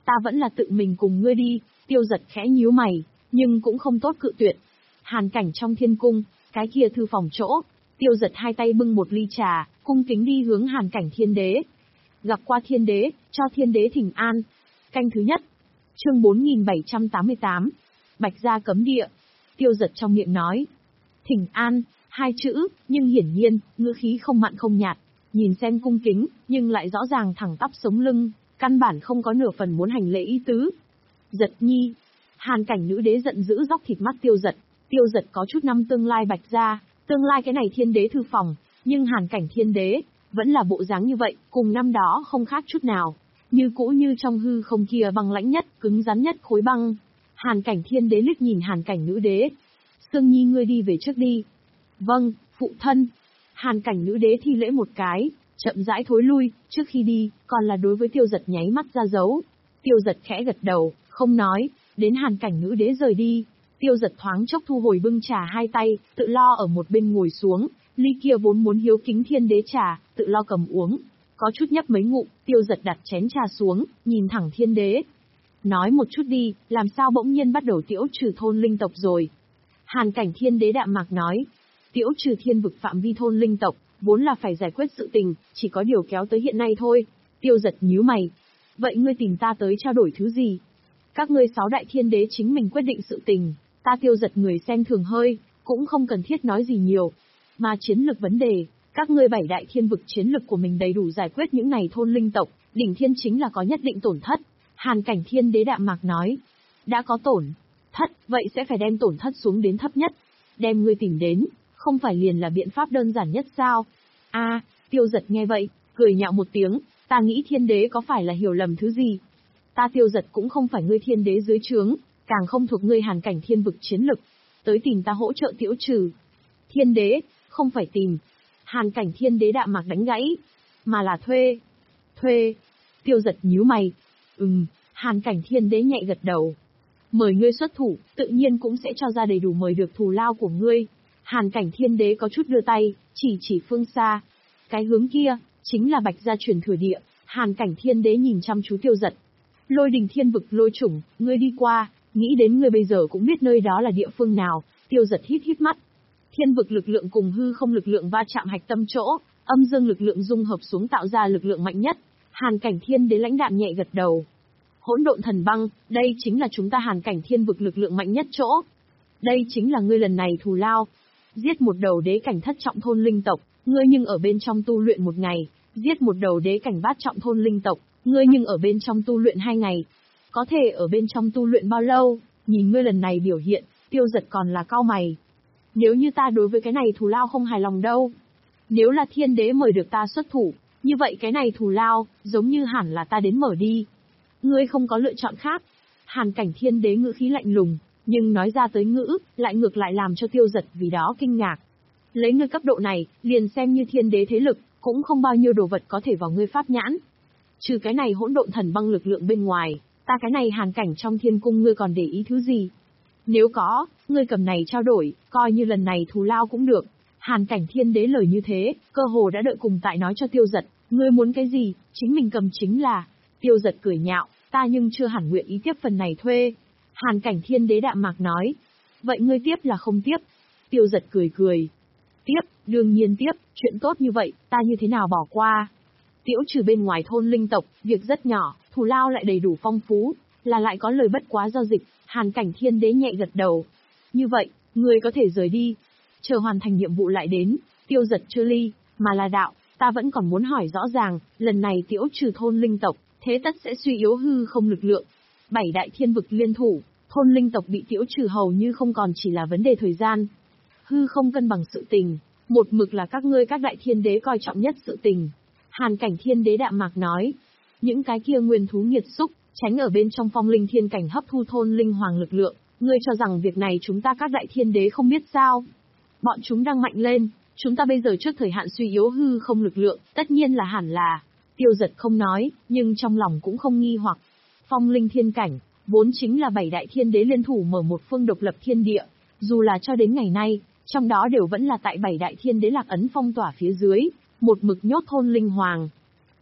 ta vẫn là tự mình cùng ngươi đi. Tiêu Giật khẽ nhíu mày, nhưng cũng không tốt cự tuyệt. Hàn cảnh trong thiên cung, cái kia thư phòng chỗ, Tiêu Giật hai tay bưng một ly trà, cung kính đi hướng Hàn cảnh thiên đế. Gặp qua thiên đế, cho thiên đế thỉnh an. Canh thứ nhất. Chương bốn nghìn bảy trăm tám mươi tám. Bạch gia cấm địa. Tiêu Giật trong miệng nói. Thỉnh an, hai chữ, nhưng hiển nhiên, ngữ khí không mặn không nhạt. Nhìn xem cung kính, nhưng lại rõ ràng thẳng tắp sống lưng, căn bản không có nửa phần muốn hành lễ ý tứ. Giật nhi. Hàn cảnh nữ đế giận dữ róc thịt mắt Tiêu Giật. Tiêu Giật có chút năm tương lai Bạch gia, tương lai cái này thiên đế thư phòng, nhưng Hàn cảnh thiên đế, vẫn là bộ dáng như vậy, cùng năm đó không khác chút nào. Như cũ như trong hư không kia băng lãnh nhất, cứng rắn nhất khối băng. Hàn cảnh thiên đế liếc nhìn Hàn cảnh nữ đế. Sương Nhi ngươi đi về trước đi. Vâng, phụ thân. Hàn cảnh nữ đế thi lễ một cái, chậm rãi thối lui, trước khi đi, còn là đối với Tiêu Giật nháy mắt ra dấu. Tiêu Giật khẽ gật đầu, không nói, đến Hàn cảnh nữ đế rời đi. Tiêu Giật thoáng chốc thu hồi bưng trà hai tay, tự lo ở một bên ngồi xuống, ly kia vốn muốn hiếu kính thiên đế trà, tự lo cầm uống. Có chút nhấp mấy ngụm, Tiêu Giật đặt chén trà xuống, nhìn thẳng thiên đế. Nói một chút đi, làm sao bỗng nhiên bắt đầu tiễu trừ thôn linh tộc rồi? Hàn cảnh thiên đế đạm mạc nói. Tiễu trừ thiên vực phạm vi thôn linh tộc, vốn là phải giải quyết sự tình, chỉ có điều kéo tới hiện nay thôi. Tiêu Giật nhíu mày. Vậy ngươi tìm ta tới trao đổi thứ gì? Các ngươi sáu đại thiên đế chính mình quyết định sự tình, ta Tiêu Giật người xem thường hơi, cũng không cần thiết nói gì nhiều. Mà chiến lược vấn đề, các ngươi bảy đại thiên vực chiến lực của mình đầy đủ giải quyết những này thôn linh tộc, đỉnh thiên chính là có nhất định tổn thất. Hàn cảnh thiên đế đạm mạc nói. Đã có tổn thất, vậy sẽ phải đem tổn thất xuống đến thấp nhất. Đem ngươi tìm đến, không phải liền là biện pháp đơn giản nhất sao? A, Tiêu Giật nghe vậy, cười nhạo một tiếng, ta nghĩ thiên đế có phải là hiểu lầm thứ gì? Ta Tiêu Giật cũng không phải ngươi thiên đế dưới trướng, càng không thuộc ngươi Hàn cảnh thiên vực chiến lực. Tới tìm ta hỗ trợ tiễu trừ. Thiên đế, không phải tìm. Hàn cảnh thiên đế đạm mạc đánh gãy, mà là thuê. Thuê. Tiêu Giật nhíu mày. Ừm, Hàn cảnh thiên đế nhẹ gật đầu. Mời ngươi xuất thủ, tự nhiên cũng sẽ cho ra đầy đủ mời được thù lao của ngươi. Hàn cảnh thiên đế có chút đưa tay, chỉ chỉ phương xa. Cái hướng kia, chính là Bạch gia truyền thừa địa. Hàn cảnh thiên đế nhìn chăm chú Tiêu Giật. Lôi đình thiên vực lôi chủng, ngươi đi qua, nghĩ đến ngươi bây giờ cũng biết nơi đó là địa phương nào. Tiêu Giật hít hít mắt. Thiên vực lực lượng cùng hư không lực lượng va chạm hạch tâm chỗ, âm dương lực lượng dung hợp xuống tạo ra lực lượng mạnh nhất. Hàn cảnh thiên đế lãnh đạm nhẹ gật đầu. Hỗn độn thần băng, đây chính là chúng ta Hàn cảnh thiên vực lực lượng mạnh nhất chỗ. Đây chính là ngươi lần này thù lao. Giết một đầu đế cảnh thất trọng thôn linh tộc, ngươi nhưng ở bên trong tu luyện một ngày. Giết một đầu đế cảnh bát trọng thôn linh tộc, ngươi nhưng ở bên trong tu luyện hai ngày. Có thể ở bên trong tu luyện bao lâu? Nhìn ngươi lần này biểu hiện, Tiêu Giật còn là cau mày. Nếu như ta đối với cái này thù lao không hài lòng đâu. Nếu là thiên đế mời được ta xuất thủ, như vậy cái này thù lao, giống như hẳn là ta đến mở đi. Ngươi không có lựa chọn khác. Hàn cảnh thiên đế ngữ khí lạnh lùng, nhưng nói ra tới ngữ, lại ngược lại làm cho Tiêu Giật vì đó kinh ngạc. Lấy ngươi cấp độ này, liền xem như thiên đế thế lực, cũng không bao nhiêu đồ vật có thể vào ngươi pháp nhãn. Trừ cái này hỗn độn thần băng lực lượng bên ngoài, ta cái này hàn cảnh trong thiên cung ngươi còn để ý thứ gì? Nếu có, ngươi cầm này trao đổi, coi như lần này thù lao cũng được. Hàn cảnh thiên đế lời như thế, cơ hồ đã đợi cùng tại nói cho Tiêu Giật, ngươi muốn cái gì, chính mình cầm chính là. Tiêu Giật cười nhạo, ta nhưng chưa hẳn nguyện ý tiếp phần này thuê. Hàn cảnh thiên đế đạm mạc nói, vậy ngươi tiếp là không tiếp? Tiêu Giật cười cười, tiếp, đương nhiên tiếp, chuyện tốt như vậy, ta như thế nào bỏ qua? Tiễu trừ bên ngoài thôn linh tộc, việc rất nhỏ, thù lao lại đầy đủ phong phú, là lại có lời bất quá giao dịch. Hàn cảnh thiên đế nhẹ gật đầu. Như vậy, ngươi có thể rời đi. Chờ hoàn thành nhiệm vụ lại đến. Tiêu Giật chưa ly, mà là đạo, ta vẫn còn muốn hỏi rõ ràng, lần này tiễu trừ thôn linh tộc, thế tất sẽ suy yếu hư không lực lượng. Bảy đại thiên vực liên thủ, thôn linh tộc bị tiễu trừ hầu như không còn chỉ là vấn đề thời gian. Hư không cân bằng sự tình, một mực là các ngươi các đại thiên đế coi trọng nhất sự tình. Hàn cảnh thiên đế đạm mạc nói, những cái kia nguyên thú nghiệt xúc, tránh ở bên trong phong linh thiên cảnh hấp thu thôn linh hoàng lực lượng, ngươi cho rằng việc này chúng ta các đại thiên đế không biết sao? Bọn chúng đang mạnh lên, chúng ta bây giờ trước thời hạn suy yếu hư không lực lượng, tất nhiên là hẳn là. Tiêu Giật không nói, nhưng trong lòng cũng không nghi hoặc. Phong linh thiên cảnh, vốn chính là bảy đại thiên đế liên thủ mở một phương độc lập thiên địa, dù là cho đến ngày nay, trong đó đều vẫn là tại bảy đại thiên đế lạc ấn phong tỏa phía dưới, một mực nhốt thôn linh hoàng.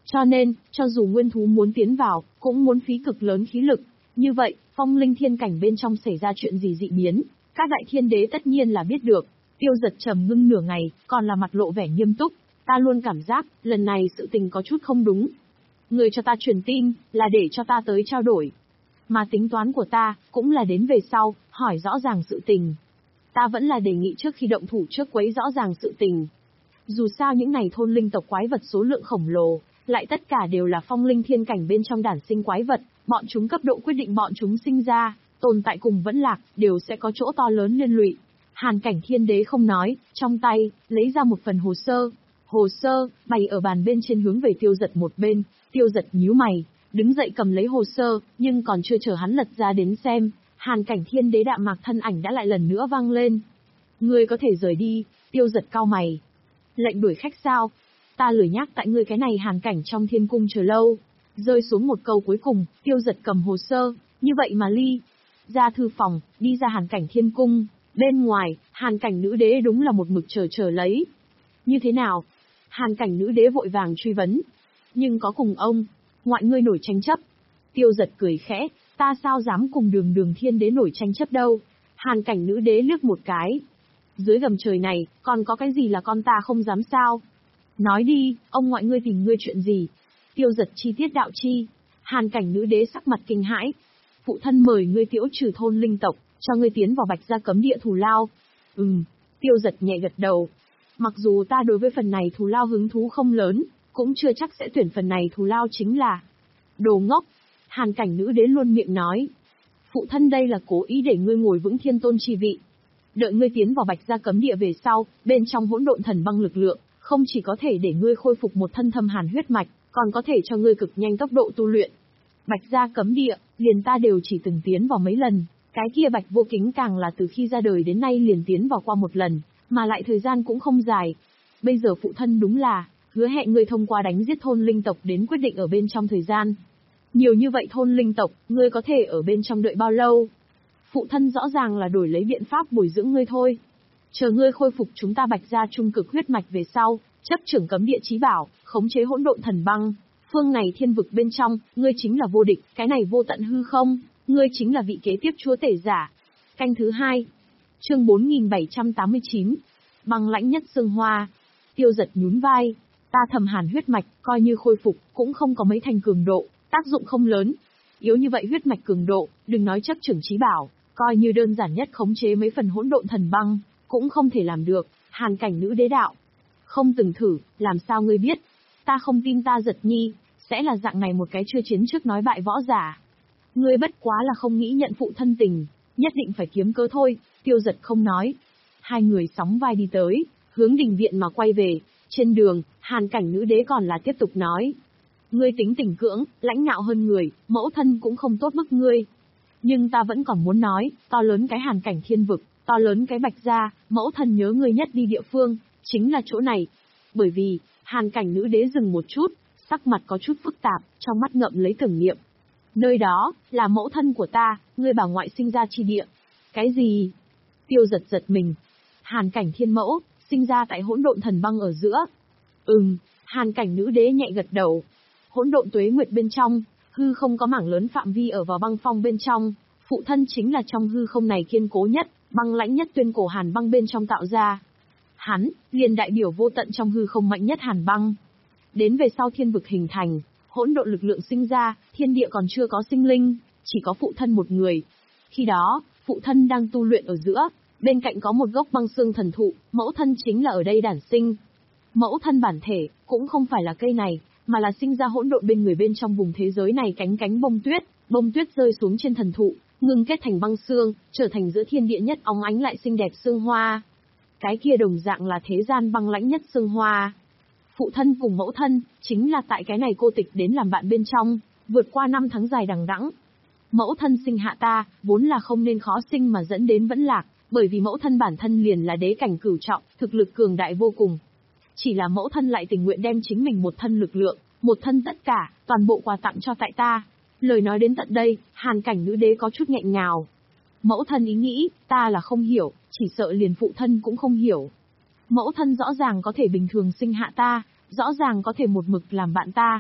Cho nên, cho dù nguyên thú muốn tiến vào, cũng muốn phí cực lớn khí lực. Như vậy, phong linh thiên cảnh bên trong xảy ra chuyện gì dị biến, các đại thiên đế tất nhiên là biết được. Tiêu Giật trầm ngưng nửa ngày, còn là mặt lộ vẻ nghiêm túc. Ta luôn cảm giác, lần này sự tình có chút không đúng. Người cho ta truyền tin, là để cho ta tới trao đổi. Mà tính toán của ta, cũng là đến về sau, hỏi rõ ràng sự tình. Ta vẫn là đề nghị trước khi động thủ trước quấy rõ ràng sự tình. Dù sao những này thôn linh tộc quái vật số lượng khổng lồ, lại tất cả đều là phong linh thiên cảnh bên trong đản sinh quái vật, bọn chúng cấp độ quyết định bọn chúng sinh ra, tồn tại cùng vẫn lạc, đều sẽ có chỗ to lớn liên lụy. Hàn Cảnh Thiên Đế không nói, trong tay, lấy ra một phần hồ sơ. Hồ sơ, bày ở bàn bên trên hướng về Tiêu Giật một bên, Tiêu Giật nhíu mày, đứng dậy cầm lấy hồ sơ, nhưng còn chưa chờ hắn lật ra đến xem, Hàn Cảnh Thiên Đế đạm mạc thân ảnh đã lại lần nữa vang lên. Ngươi có thể rời đi, Tiêu Giật cau mày. Lệnh đuổi khách sao? Ta lười nhác tại ngươi cái này Hàn Cảnh trong thiên cung chờ lâu. Rơi xuống một câu cuối cùng, Tiêu Giật cầm hồ sơ, như vậy mà ly. Ra thư phòng, đi ra Hàn Cảnh thiên cung. Bên ngoài, Hàn Cảnh nữ đế đúng là một mực chờ chờ lấy. Như thế nào? Hàn Cảnh nữ đế vội vàng truy vấn. Nhưng có cùng ông, ngoại ngươi nổi tranh chấp. Tiêu Giật cười khẽ, ta sao dám cùng đường đường thiên đế nổi tranh chấp đâu. Hàn Cảnh nữ đế liếc một cái. Dưới gầm trời này, còn có cái gì là con ta không dám sao? Nói đi, ông ngoại ngươi tìm ngươi chuyện gì? Tiêu Giật chi tiết đạo chi. Hàn Cảnh nữ đế sắc mặt kinh hãi. Phụ thân mời ngươi tiễu trừ thôn linh tộc, cho ngươi tiến vào Bạch Gia cấm địa thù lao. Ừm, Tiêu Giật nhẹ gật đầu. Mặc dù ta đối với phần này thù lao hứng thú không lớn, cũng chưa chắc sẽ tuyển phần này thù lao chính là đồ ngốc. Hàn Cảnh nữ đế luôn miệng nói. Phụ thân đây là cố ý để ngươi ngồi vững thiên tôn chi vị. Đợi ngươi tiến vào Bạch Gia cấm địa về sau, bên trong hỗn độn thần băng lực lượng, không chỉ có thể để ngươi khôi phục một thân thâm hàn huyết mạch, còn có thể cho ngươi cực nhanh tốc độ tu luyện. Bạch Gia cấm địa, liền ta đều chỉ từng tiến vào mấy lần, cái kia Bạch Vô Kính càng là từ khi ra đời đến nay liền tiến vào qua một lần, mà lại thời gian cũng không dài. Bây giờ phụ thân đúng là, hứa hẹn ngươi thông qua đánh giết thôn linh tộc đến quyết định ở bên trong thời gian. Nhiều như vậy thôn linh tộc, ngươi có thể ở bên trong đợi bao lâu? Phụ thân rõ ràng là đổi lấy biện pháp bồi dưỡng ngươi thôi. Chờ ngươi khôi phục chúng ta Bạch Gia trung cực huyết mạch về sau, chấp trưởng cấm địa chí bảo, khống chế hỗn độn thần băng. Phương này thiên vực bên trong, ngươi chính là vô địch, cái này vô tận hư không, ngươi chính là vị kế tiếp chúa tể giả. Canh thứ hai. Chương bốn nghìn bảy trăm tám mươi chín. Băng lãnh nhất sương hoa. Tiêu Giật nhún vai. Ta thầm hàn huyết mạch, coi như khôi phục, cũng không có mấy thành cường độ, tác dụng không lớn. Yếu như vậy huyết mạch cường độ, đừng nói chấp trưởng chí bảo, coi như đơn giản nhất khống chế mấy phần hỗn độn thần băng, cũng không thể làm được. Hàn Cảnh nữ đế đạo. Không từng thử, làm sao ngươi biết? Ta không tin ta Giật nhi, sẽ là dạng này một cái chưa chiến trước nói bại võ giả. Ngươi bất quá là không nghĩ nhận phụ thân tình, nhất định phải kiếm cớ thôi, Tiêu Giật không nói. Hai người sóng vai đi tới, hướng đình viện mà quay về, trên đường, Hàn Cảnh nữ đế còn là tiếp tục nói. Ngươi tính tình cưỡng, lãnh ngạo hơn người, mẫu thân cũng không tốt bức ngươi. Nhưng ta vẫn còn muốn nói, to lớn cái Hàn Cảnh thiên vực, to lớn cái Bạch Gia, mẫu thân nhớ ngươi nhất đi địa phương, chính là chỗ này. Bởi vì, Hàn Cảnh nữ đế dừng một chút, sắc mặt có chút phức tạp, trong mắt ngậm lấy tưởng niệm. Nơi đó, là mẫu thân của ta, ngươi bà ngoại sinh ra chi địa. Cái gì? Tiêu Giật giật mình. Hàn Cảnh thiên mẫu, sinh ra tại hỗn độn thần băng ở giữa. Ừm, Hàn Cảnh nữ đế nhẹ gật đầu. Hỗn độn tuế nguyệt bên trong, hư không có mảng lớn phạm vi ở vào băng phong bên trong, phụ thân chính là trong hư không này kiên cố nhất, băng lãnh nhất tuyên cổ hàn băng bên trong tạo ra. Hắn, liền đại biểu vô tận trong hư không mạnh nhất hàn băng. Đến về sau thiên vực hình thành, hỗn độn lực lượng sinh ra, thiên địa còn chưa có sinh linh, chỉ có phụ thân một người. Khi đó, phụ thân đang tu luyện ở giữa, bên cạnh có một gốc băng xương thần thụ, mẫu thân chính là ở đây đản sinh. Mẫu thân bản thể, cũng không phải là cây này, mà là sinh ra hỗn độn bên người bên trong vùng thế giới này cánh cánh bông tuyết, bông tuyết rơi xuống trên thần thụ, ngưng kết thành băng xương, trở thành giữa thiên địa nhất óng ánh lại xinh đẹp xương hoa. Cái kia đồng dạng là thế gian băng lãnh nhất xương hoa. Phụ thân cùng mẫu thân, chính là tại cái này cô tịch đến làm bạn bên trong, vượt qua năm tháng dài đằng đẵng. Mẫu thân sinh hạ ta, vốn là không nên khó sinh mà dẫn đến vẫn lạc, bởi vì mẫu thân bản thân liền là đế cảnh cửu trọng, thực lực cường đại vô cùng. Chỉ là mẫu thân lại tình nguyện đem chính mình một thân lực lượng, một thân tất cả, toàn bộ quà tặng cho tại ta. Lời nói đến tận đây, Hàn Cảnh nữ đế có chút nghẹn ngào. Mẫu thân ý nghĩ, ta là không hiểu, chỉ sợ liền phụ thân cũng không hiểu. Mẫu thân rõ ràng có thể bình thường sinh hạ ta, rõ ràng có thể một mực làm bạn ta,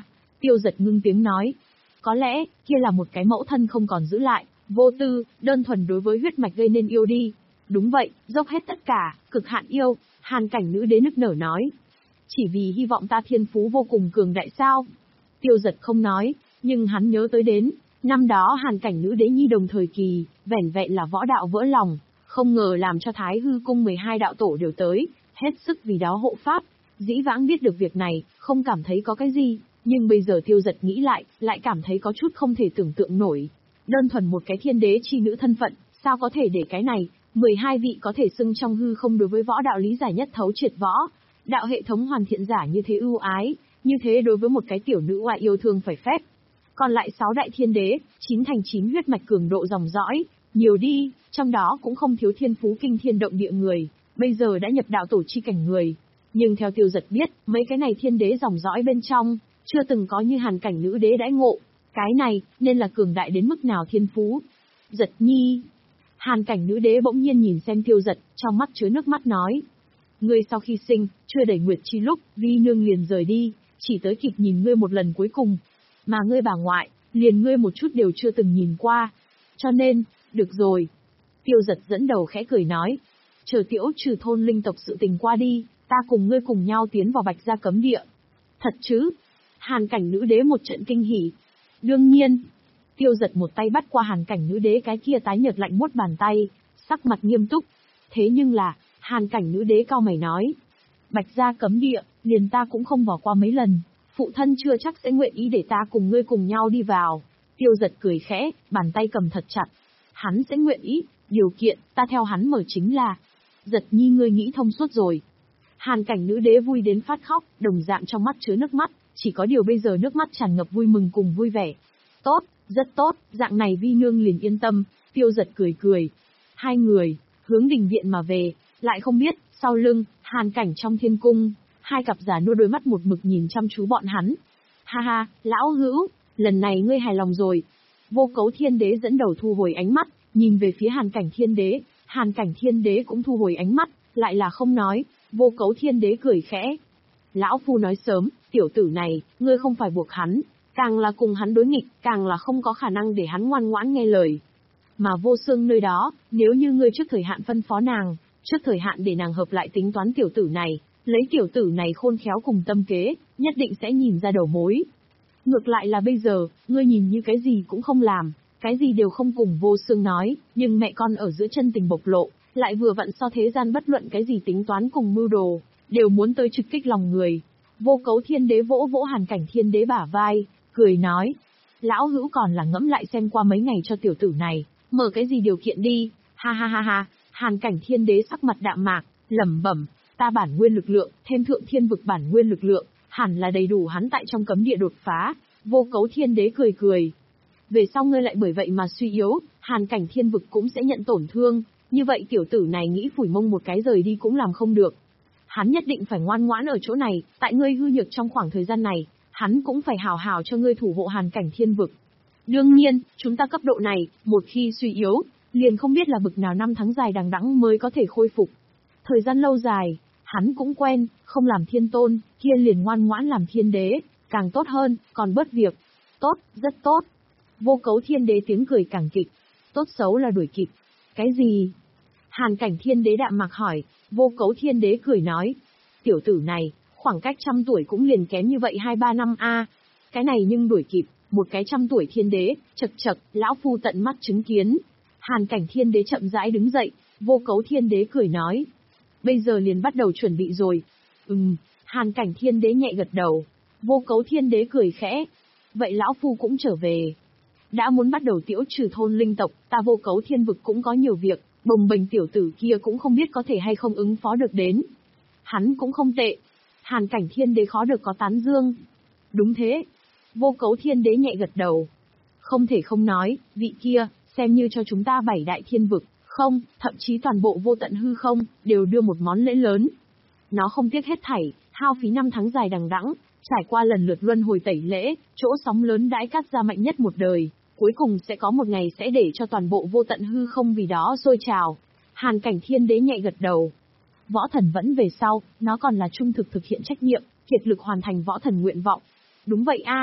Tiêu Giật ngưng tiếng nói. Có lẽ, kia là một cái mẫu thân không còn giữ lại, vô tư, đơn thuần đối với huyết mạch gây nên yêu đi. Đúng vậy, dốc hết tất cả, cực hạn yêu, Hàn Cảnh nữ đế nức nở nói. Chỉ vì hy vọng ta thiên phú vô cùng cường đại sao? Tiêu Giật không nói, nhưng hắn nhớ tới đến, năm đó Hàn Cảnh nữ đế nhi đồng thời kỳ, vẻn vẹn là võ đạo vỡ lòng, không ngờ làm cho Thái Hư cung mười hai đạo tổ đều tới, hết sức vì đó hộ pháp. Dĩ vãng biết được việc này, không cảm thấy có cái gì, nhưng bây giờ Tiêu Giật nghĩ lại, lại cảm thấy có chút không thể tưởng tượng nổi. Đơn thuần một cái thiên đế chi nữ thân phận, sao có thể để cái này, mười hai vị có thể xưng trong hư không đối với võ đạo lý giải nhất thấu triệt võ, đạo hệ thống hoàn thiện giả như thế ưu ái, như thế đối với một cái tiểu nữ oai yêu thương phải phép. Còn lại sáu đại thiên đế, chín thành chín huyết mạch cường độ dòng dõi, nhiều đi, trong đó cũng không thiếu thiên phú kinh thiên động địa người, bây giờ đã nhập đạo tổ chi cảnh người. Nhưng theo Tiêu Giật biết, mấy cái này thiên đế dòng dõi bên trong, chưa từng có như Hàn Cảnh nữ đế đãi ngộ. Cái này, nên là cường đại đến mức nào thiên phú. Giật nhi. Hàn Cảnh nữ đế bỗng nhiên nhìn xem Tiêu Giật, trong mắt chứa nước mắt nói. Ngươi sau khi sinh, chưa đầy nguyệt chi lúc, vi nương liền rời đi, chỉ tới kịp nhìn ngươi một lần cuối cùng. Mà ngươi bà ngoại, liền ngươi một chút đều chưa từng nhìn qua. Cho nên, được rồi. Tiêu Giật dẫn đầu khẽ cười nói. Chờ Tiễu trừ thôn linh tộc sự tình qua đi, ta cùng ngươi cùng nhau tiến vào Bạch Gia cấm địa. Thật chứ? Hàn Cảnh nữ đế một trận kinh hỉ. Đương nhiên. Tiêu Giật một tay bắt qua Hàn Cảnh nữ đế cái kia tái nhợt lạnh buốt bàn tay, sắc mặt nghiêm túc. Thế nhưng là, Hàn Cảnh nữ đế cao mày nói. Bạch Gia cấm địa, liền ta cũng không vào qua mấy lần, phụ thân chưa chắc sẽ nguyện ý để ta cùng ngươi cùng nhau đi vào. Tiêu Giật cười khẽ, bàn tay cầm thật chặt. Hắn sẽ nguyện ý, điều kiện, ta theo hắn mở chính là. Giật nhi ngươi nghĩ thông suốt rồi. Hàn Cảnh nữ đế vui đến phát khóc, đồng dạng trong mắt chứa nước mắt, chỉ có điều bây giờ nước mắt tràn ngập vui mừng cùng vui vẻ. Tốt, rất tốt, dạng này vi nương liền yên tâm, Tiêu Giật cười cười. Hai người, hướng đình viện mà về, lại không biết, sau lưng, Hàn Cảnh trong thiên cung, hai cặp giả nua đôi mắt một mực nhìn chăm chú bọn hắn. Ha ha, lão hữu, lần này ngươi hài lòng rồi. Vô Cấu thiên đế dẫn đầu thu hồi ánh mắt, nhìn về phía Hàn Cảnh thiên đế, Hàn Cảnh thiên đế cũng thu hồi ánh mắt, lại là không nói. Vô Cấu thiên đế cười khẽ. Lão phu nói sớm, tiểu tử này, ngươi không phải buộc hắn, càng là cùng hắn đối nghịch, càng là không có khả năng để hắn ngoan ngoãn nghe lời. Mà Vô Xương nơi đó, nếu như ngươi trước thời hạn phân phó nàng, trước thời hạn để nàng hợp lại tính toán tiểu tử này, lấy tiểu tử này khôn khéo cùng tâm kế, nhất định sẽ nhìn ra đầu mối. Ngược lại là bây giờ, ngươi nhìn như cái gì cũng không làm, cái gì đều không cùng Vô Xương nói, nhưng mẹ con ở giữa chân tình bộc lộ, lại vừa vặn so thế gian bất luận cái gì tính toán cùng mưu đồ, đều muốn tới trực kích lòng người. Vô Cấu thiên đế vỗ vỗ Hàn Cảnh thiên đế bả vai, cười nói. Lão hữu còn là ngẫm lại xem qua mấy ngày cho tiểu tử này, mở cái gì điều kiện đi, ha ha ha ha. Hàn Cảnh thiên đế sắc mặt đạm mạc, lẩm bẩm, ta bản nguyên lực lượng, thêm thượng thiên vực bản nguyên lực lượng, hẳn là đầy đủ hắn tại trong cấm địa đột phá. Vô Cấu thiên đế cười cười. Về sau ngươi lại bởi vậy mà suy yếu, Hàn Cảnh thiên vực cũng sẽ nhận tổn thương, như vậy tiểu tử này nghĩ phủi mông một cái rời đi cũng làm không được. Hắn nhất định phải ngoan ngoãn ở chỗ này, tại ngươi hư nhược trong khoảng thời gian này, hắn cũng phải hào hào cho ngươi thủ hộ Hàn Cảnh thiên vực. Đương nhiên, chúng ta cấp độ này, một khi suy yếu, liền không biết là bực nào năm tháng dài đằng đẵng mới có thể khôi phục. Thời gian lâu dài, hắn cũng quen, không làm thiên tôn, kia liền ngoan ngoãn làm thiên đế, càng tốt hơn, còn bớt việc. Tốt, rất tốt. Vô Cấu thiên đế tiếng cười càng kịch. Tốt xấu là đuổi kịp. Cái gì? Hàn Cảnh thiên đế đạm mạc hỏi. Vô Cấu thiên đế cười nói. Tiểu tử này, khoảng cách trăm tuổi cũng liền kém như vậy hai ba năm a. Cái này nhưng đuổi kịp, một cái trăm tuổi thiên đế, chật chật, lão phu tận mắt chứng kiến. Hàn Cảnh thiên đế chậm rãi đứng dậy, Vô Cấu thiên đế cười nói. Bây giờ liền bắt đầu chuẩn bị rồi. Ừm, Hàn Cảnh thiên đế nhẹ gật đầu. Vô Cấu thiên đế cười khẽ. Vậy lão phu cũng trở về. Đã muốn bắt đầu tiễu trừ thôn linh tộc, ta Vô Cấu thiên vực cũng có nhiều việc, bồng bềnh tiểu tử kia cũng không biết có thể hay không ứng phó được đến. Hắn cũng không tệ. Hàn Cảnh thiên đế khó được có tán dương. Đúng thế. Vô Cấu thiên đế nhẹ gật đầu. Không thể không nói, vị kia, xem như cho chúng ta bảy đại thiên vực, không, thậm chí toàn bộ vô tận hư không, đều đưa một món lễ lớn. Nó không tiếc hết thảy, hao phí năm tháng dài đằng đẵng, trải qua lần lượt luân hồi tẩy lễ, chỗ sóng lớn đãi cát ra mạnh nhất một đời, cuối cùng sẽ có một ngày sẽ để cho toàn bộ vô tận hư không vì đó sôi trào. Hàn Cảnh thiên đế nhẹ gật đầu. Võ thần vẫn về sau, nó còn là trung thực thực hiện trách nhiệm, kiệt lực hoàn thành võ thần nguyện vọng. Đúng vậy a.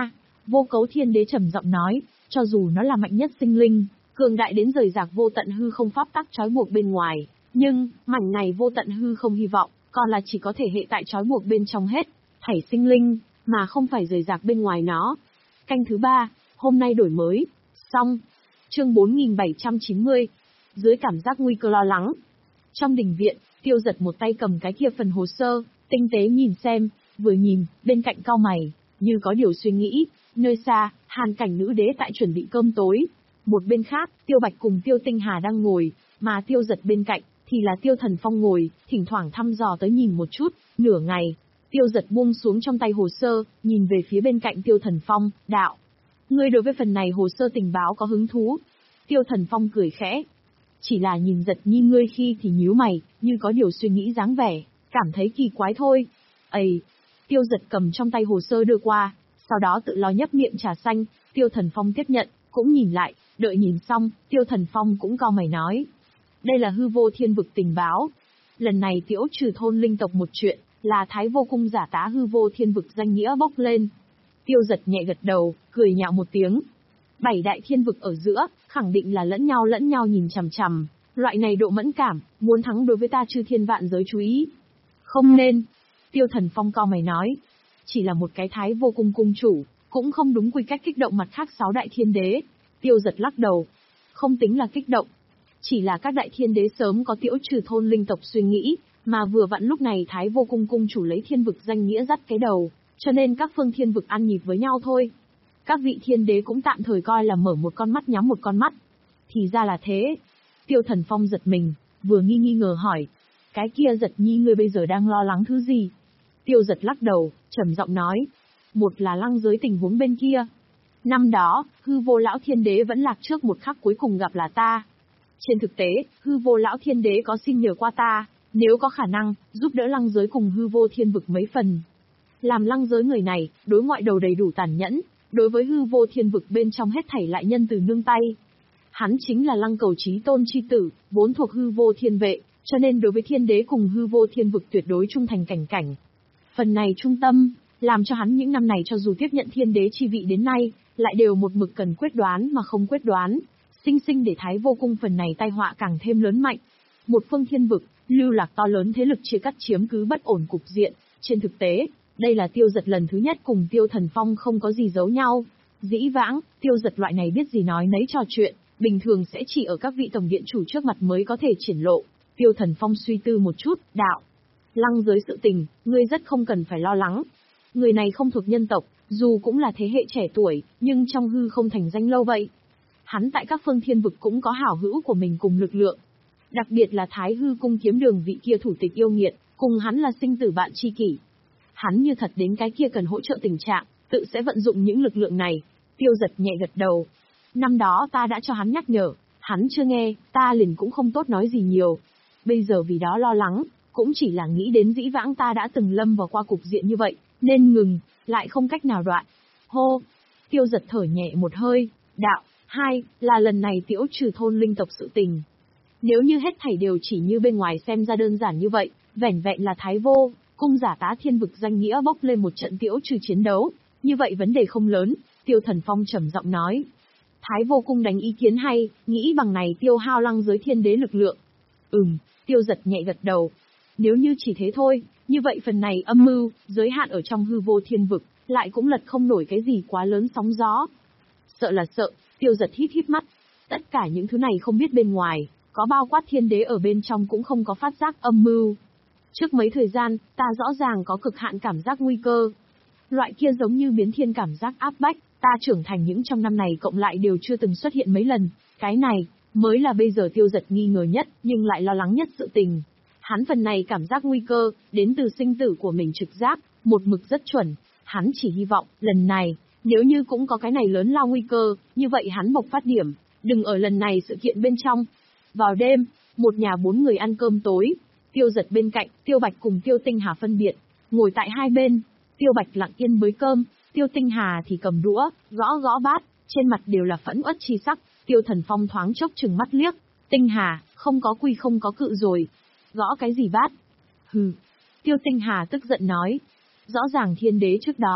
Vô Cấu Thiên Đế trầm giọng nói, cho dù nó là mạnh nhất sinh linh, cường đại đến rời rạc vô tận hư không pháp tắc trói buộc bên ngoài, nhưng, mảnh này vô tận hư không hy vọng, còn là chỉ có thể hệ tại trói buộc bên trong hết, thảy sinh linh, mà không phải rời rạc bên ngoài nó. Canh thứ ba, hôm nay đổi mới, xong. Chương bốn nghìn bảy trăm chín mươi, dưới cảm giác nguy cơ lo lắng. Trong đình viện, Tiêu Giật một tay cầm cái kia phần hồ sơ, tinh tế nhìn xem, vừa nhìn, bên cạnh cau mày, như có điều suy nghĩ, nơi xa, Hàn Cảnh Nữ Đế tại chuẩn bị cơm tối. Một bên khác, Tiêu Bạch cùng Tiêu Tinh Hà đang ngồi, mà Tiêu Giật bên cạnh, thì là Tiêu Thần Phong ngồi, thỉnh thoảng thăm dò tới nhìn một chút, nửa ngày. Tiêu Giật buông xuống trong tay hồ sơ, nhìn về phía bên cạnh Tiêu Thần Phong, đạo. Ngươi đối với phần này hồ sơ tình báo có hứng thú? Tiêu Thần Phong cười khẽ. Chỉ là nhìn Giật Nhi ngươi khi thì nhíu mày, như có điều suy nghĩ dáng vẻ, cảm thấy kỳ quái thôi. Ây! Tiêu Giật cầm trong tay hồ sơ đưa qua, sau đó tự lo nhấp miệng trà xanh, Tiêu Thần Phong tiếp nhận, cũng nhìn lại, đợi nhìn xong, Tiêu Thần Phong cũng cau mày nói. Đây là hư vô thiên vực tình báo. Lần này tiễu trừ thôn linh tộc một chuyện, là Thái Vô Cung giả tá hư vô thiên vực danh nghĩa bốc lên. Tiêu Giật nhẹ gật đầu, cười nhạo một tiếng. Bảy đại thiên vực ở giữa, khẳng định là lẫn nhau lẫn nhau nhìn chằm chằm, loại này độ mẫn cảm, muốn thắng đối với ta chư thiên vạn giới chú ý. Không nên. Tiêu Thần Phong cau mày nói. Chỉ là một cái Thái Vô Cung cung chủ, cũng không đúng quy cách kích động mặt khác sáu đại thiên đế. Tiêu Giật lắc đầu. Không tính là kích động. Chỉ là các đại thiên đế sớm có tiễu trừ thôn linh tộc suy nghĩ, mà vừa vặn lúc này Thái Vô Cung cung chủ lấy thiên vực danh nghĩa dắt cái đầu, cho nên các phương thiên vực ăn nhịp với nhau thôi. Các vị thiên đế cũng tạm thời coi là mở một con mắt nhắm một con mắt. Thì ra là thế. Tiêu Thần Phong giật mình, vừa nghi nghi ngờ hỏi. Cái kia Giật Nhi ngươi bây giờ đang lo lắng thứ gì? Tiêu Giật lắc đầu, trầm giọng nói. Một là lăng giới tình huống bên kia. Năm đó, hư vô lão thiên đế vẫn lạc trước một khắc cuối cùng gặp là ta. Trên thực tế, hư vô lão thiên đế có xin nhờ qua ta, nếu có khả năng, giúp đỡ lăng giới cùng hư vô thiên vực mấy phần. Làm lăng giới người này, đối ngoại đầu đầy đủ tàn nhẫn, đối với hư vô thiên vực bên trong hết thảy lại nhân từ nương tay. Hắn chính là lăng cầu chí tôn chi tử, vốn thuộc hư vô thiên vệ, cho nên đối với thiên đế cùng hư vô thiên vực tuyệt đối trung thành cảnh cảnh. Phần này trung tâm, làm cho hắn những năm này cho dù tiếp nhận thiên đế chi vị đến nay, lại đều một mực cần quyết đoán mà không quyết đoán, sinh sinh để Thái Vô Cung phần này tai họa càng thêm lớn mạnh. Một phương thiên vực, lưu lạc to lớn thế lực chia cắt chiếm cứ bất ổn cục diện, trên thực tế, đây là Tiêu Giật lần thứ nhất cùng Tiêu Thần Phong không có gì giấu nhau. Dĩ vãng, Tiêu Giật loại này biết gì nói nấy trò chuyện, bình thường sẽ chỉ ở các vị tổng điện chủ trước mặt mới có thể triển lộ. Tiêu Thần Phong suy tư một chút, đạo. Lăng giới sự tình, ngươi rất không cần phải lo lắng. Người này không thuộc nhân tộc, dù cũng là thế hệ trẻ tuổi, nhưng trong hư không thành danh lâu vậy. Hắn tại các phương thiên vực cũng có hảo hữu của mình cùng lực lượng. Đặc biệt là Thái Hư Cung kiếm đường vị kia thủ tịch yêu nghiệt, cùng hắn là sinh tử bạn tri kỷ. Hắn như thật đến cái kia cần hỗ trợ tình trạng, tự sẽ vận dụng những lực lượng này. Tiêu Giật nhẹ gật đầu. Năm đó ta đã cho hắn nhắc nhở, hắn chưa nghe, ta liền cũng không tốt nói gì nhiều. Bây giờ vì đó lo lắng, cũng chỉ là nghĩ đến dĩ vãng ta đã từng lâm vào qua cục diện như vậy, nên ngừng, lại không cách nào đoạn. Hô! Tiêu Giật thở nhẹ một hơi, đạo, hai, là lần này tiễu trừ thôn linh tộc sự tình. Nếu như hết thảy đều chỉ như bên ngoài xem ra đơn giản như vậy, vẻn vẹn là Thái Vô Cung giả tá thiên vực danh nghĩa bốc lên một trận tiễu trừ chiến đấu, như vậy vấn đề không lớn. Tiêu Thần Phong trầm giọng nói. Thái Vô Cung đánh ý kiến hay, nghĩ bằng này tiêu hao lăng giới thiên đế lực lượng. Ừm, Tiêu Giật nhẹ gật đầu. Nếu như chỉ thế thôi, như vậy phần này âm mưu, giới hạn ở trong hư vô thiên vực, lại cũng lật không nổi cái gì quá lớn sóng gió. Sợ là sợ, Tiêu Giật hít hít mắt. Tất cả những thứ này không biết bên ngoài, có bao quát thiên đế ở bên trong cũng không có phát giác âm mưu. Trước mấy thời gian, ta rõ ràng có cực hạn cảm giác nguy cơ. Loại kia giống như biến thiên cảm giác áp bách, ta trưởng thành những trăm năm này cộng lại đều chưa từng xuất hiện mấy lần. Cái này, mới là bây giờ Tiêu Giật nghi ngờ nhất, nhưng lại lo lắng nhất sự tình. Hắn phần này cảm giác nguy cơ, đến từ sinh tử của mình trực giác, một mực rất chuẩn. Hắn chỉ hy vọng, lần này, nếu như cũng có cái này lớn lao nguy cơ, như vậy hắn bộc phát điểm, đừng ở lần này sự kiện bên trong. Vào đêm, một nhà bốn người ăn cơm tối. Tiêu Giật bên cạnh, Tiêu Bạch cùng Tiêu Tinh Hà phân biệt, ngồi tại hai bên. Tiêu Bạch lặng yên bới cơm, Tiêu Tinh Hà thì cầm đũa, gõ gõ bát, trên mặt đều là phẫn uất chi sắc. Tiêu Thần Phong thoáng chốc trừng mắt liếc. Tinh Hà, không có quy không có cự rồi. Gõ cái gì bát? Hừ. Tiêu Tinh Hà tức giận nói. Rõ ràng thiên đế trước đó,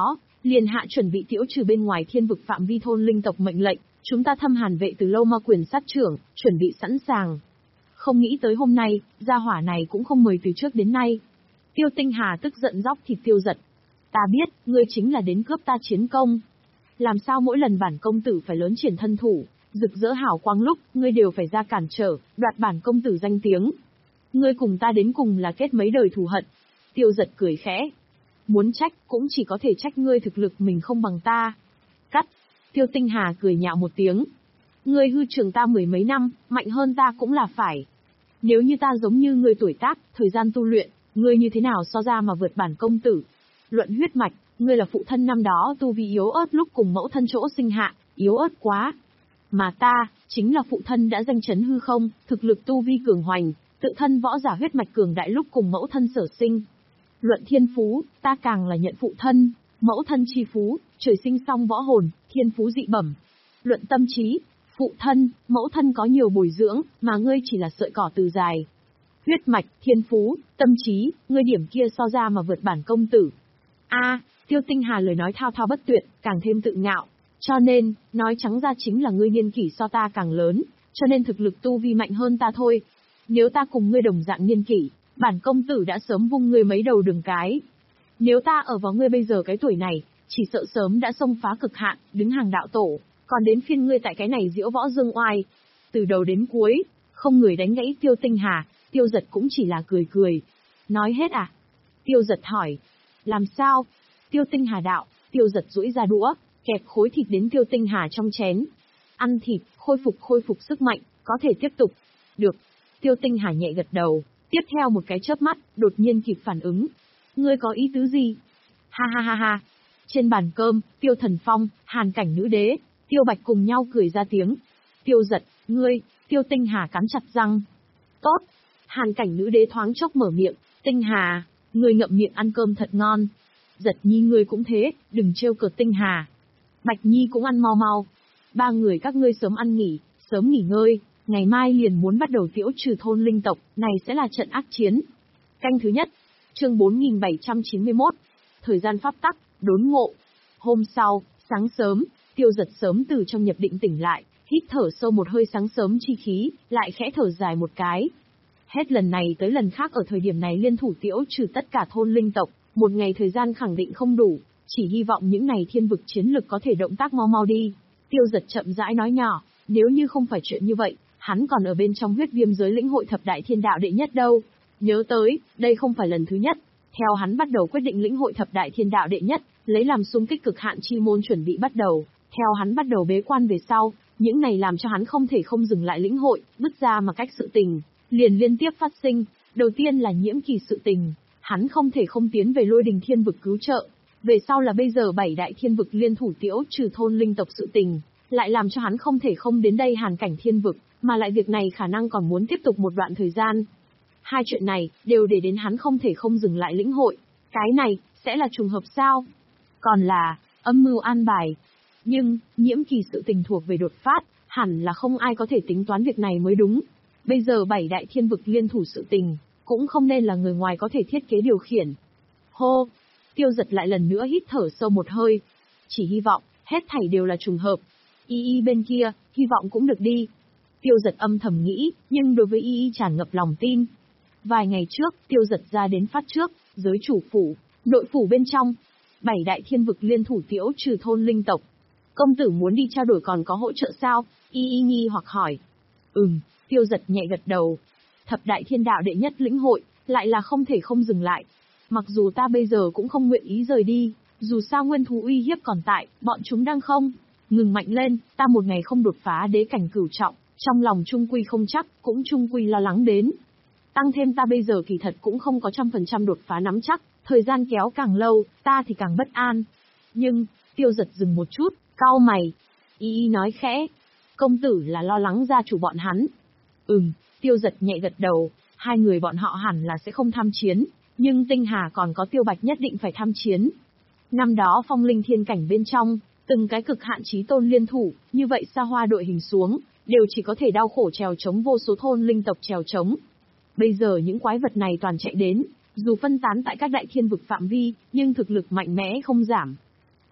liền hạ chuẩn bị tiễu trừ bên ngoài thiên vực phạm vi thôn linh tộc mệnh lệnh, chúng ta thâm hàn vệ từ lâu ma quyền sát trưởng, chuẩn bị sẵn sàng. Không nghĩ tới hôm nay, gia hỏa này cũng không mời từ trước đến nay. Tiêu Tinh Hà tức giận róc thịt Tiêu Giật. Ta biết, ngươi chính là đến cướp ta chiến công. Làm sao mỗi lần bản công tử phải lớn triển thân thủ, rực rỡ hào quang lúc, ngươi đều phải ra cản trở, đoạt bản công tử danh tiếng. Ngươi cùng ta đến cùng là kết mấy đời thù hận. Tiêu Giật cười khẽ. Muốn trách, cũng chỉ có thể trách ngươi thực lực mình không bằng ta. Cắt. Tiêu Tinh Hà cười nhạo một tiếng. Ngươi hư trường ta mười mấy năm, mạnh hơn ta cũng là phải. Nếu như ta giống như ngươi tuổi tác, thời gian tu luyện, ngươi như thế nào so ra mà vượt bản công tử? Luận huyết mạch, ngươi là phụ thân năm đó tu vi yếu ớt lúc cùng mẫu thân chỗ sinh hạ, yếu ớt quá. Mà ta, chính là phụ thân đã danh chấn hư không, thực lực tu vi cường hoành, tự thân võ giả huyết mạch cường đại lúc cùng mẫu thân sở sinh. Luận thiên phú, ta càng là nhận phụ thân, mẫu thân chi phú, trời sinh song võ hồn, thiên phú dị bẩm. Luận tâm trí, phụ thân, mẫu thân có nhiều bồi dưỡng, mà ngươi chỉ là sợi cỏ từ dài. Huyết mạch, thiên phú, tâm trí, ngươi điểm kia so ra mà vượt bản công tử. A, Tiêu Tinh Hà lời nói thao thao bất tuyệt, càng thêm tự ngạo. Cho nên, nói trắng ra chính là ngươi niên kỷ so ta càng lớn, cho nên thực lực tu vi mạnh hơn ta thôi. Nếu ta cùng ngươi đồng dạng niên kỷ, bản công tử đã sớm vung ngươi mấy đầu đường cái. Nếu ta ở vào ngươi bây giờ cái tuổi này, chỉ sợ sớm đã xông phá cực hạn, đứng hàng đạo tổ, còn đến phiên ngươi tại cái này diễu võ dương oai. Từ đầu đến cuối, không người đánh gãy Tiêu Tinh Hà, Tiêu Giật cũng chỉ là cười cười. Nói hết à? Tiêu Giật hỏi. Làm sao? Tiêu Tinh Hà đạo, Tiêu Giật duỗi ra đũa, kẹp khối thịt đến Tiêu Tinh Hà trong chén. Ăn thịt, khôi phục khôi phục sức mạnh, có thể tiếp tục. Được. Tiêu Tinh Hà nhẹ gật đầu, tiếp theo một cái chớp mắt, đột nhiên kịp phản ứng. Ngươi có ý tứ gì? Ha ha ha ha. Trên bàn cơm, Tiêu Thần Phong, Hàn Cảnh Nữ Đế, Tiêu Bạch cùng nhau cười ra tiếng. Tiêu Giật, ngươi, Tiêu Tinh Hà cắn chặt răng. Tốt. Hàn Cảnh Nữ Đế thoáng chốc mở miệng, Tinh Hà, ngươi ngậm miệng ăn cơm thật ngon. Giật Nhi ngươi cũng thế, đừng trêu cợt Tinh Hà. Bạch Nhi cũng ăn mau mau. Ba người các ngươi sớm ăn nghỉ, sớm nghỉ ngơi, ngày mai liền muốn bắt đầu tiễu trừ thôn linh tộc, này sẽ là trận ác chiến. Canh thứ nhất, chương bốn nghìn bảy trăm chín mươi mốt, thời gian pháp tắc, đốn ngộ. Hôm sau, sáng sớm, Tiêu Giật sớm từ trong nhập định tỉnh lại, hít thở sâu một hơi sáng sớm chi khí, lại khẽ thở dài một cái. Hết lần này tới lần khác ở thời điểm này liên thủ tiễu trừ tất cả thôn linh tộc, một ngày thời gian khẳng định không đủ, chỉ hy vọng những ngày thiên vực chiến lực có thể động tác mau mau đi. Tiêu Giật chậm rãi nói nhỏ, nếu như không phải chuyện như vậy, hắn còn ở bên trong huyết viêm giới lĩnh hội thập đại thiên đạo đệ nhất đâu. Nhớ tới, đây không phải lần thứ nhất. Theo hắn bắt đầu quyết định lĩnh hội thập đại thiên đạo đệ nhất, lấy làm xung kích cực hạn chi môn chuẩn bị bắt đầu. Theo hắn bắt đầu bế quan về sau, những này làm cho hắn không thể không dừng lại lĩnh hội, bứt ra mà cách sự tình, liền liên tiếp phát sinh. Đầu tiên là nhiễm kỳ sự tình, hắn không thể không tiến về lôi đình thiên vực cứu trợ. Về sau là bây giờ bảy đại thiên vực liên thủ tiễu trừ thôn linh tộc sự tình, lại làm cho hắn không thể không đến đây Hàn Cảnh thiên vực, mà lại việc này khả năng còn muốn tiếp tục một đoạn thời gian. Hai chuyện này, đều để đến hắn không thể không dừng lại lĩnh hội. Cái này, sẽ là trùng hợp sao? Còn là, âm mưu an bài. Nhưng, nhiễm kỳ sự tình thuộc về đột phát, hẳn là không ai có thể tính toán việc này mới đúng. Bây giờ bảy đại thiên vực liên thủ sự tình, cũng không nên là người ngoài có thể thiết kế điều khiển. Hô! Tiêu Giật lại lần nữa hít thở sâu một hơi. Chỉ hy vọng, hết thảy đều là trùng hợp. Y Y bên kia, hy vọng cũng được đi. Tiêu Giật âm thầm nghĩ, nhưng đối với Y Y tràn ngập lòng tin. Vài ngày trước, Tiêu Giật ra đến phát trước, giới chủ phủ, nội phủ bên trong. Bảy đại thiên vực liên thủ tiễu trừ thôn linh tộc. Công tử muốn đi trao đổi còn có hỗ trợ sao? Y Y nghi hoặc hỏi. Ừm, Tiêu Giật nhẹ gật đầu. Thập đại thiên đạo đệ nhất lĩnh hội, lại là không thể không dừng lại. Mặc dù ta bây giờ cũng không nguyện ý rời đi, dù sao nguyên thú uy hiếp còn tại, bọn chúng đang không ngừng mạnh lên, ta một ngày không đột phá đế cảnh cửu trọng, trong lòng trung quy không chắc, cũng trung quy lo lắng đến. Tăng thêm ta bây giờ kỳ thật cũng không có trăm phần trăm đột phá nắm chắc, thời gian kéo càng lâu, ta thì càng bất an. Nhưng, Tiêu Giật dừng một chút, cau mày. Y Y nói khẽ, công tử là lo lắng gia chủ bọn hắn. Ừm, Tiêu Giật nhẹ gật đầu, hai người bọn họ hẳn là sẽ không tham chiến, nhưng Tinh Hà còn có Tiêu Bạch nhất định phải tham chiến. Năm đó phong linh thiên cảnh bên trong, từng cái cực hạn chí tôn liên thủ, như vậy xa hoa đội hình xuống, đều chỉ có thể đau khổ trèo chống vô số thôn linh tộc trèo chống. Bây giờ những quái vật này toàn chạy đến, dù phân tán tại các đại thiên vực phạm vi, nhưng thực lực mạnh mẽ không giảm.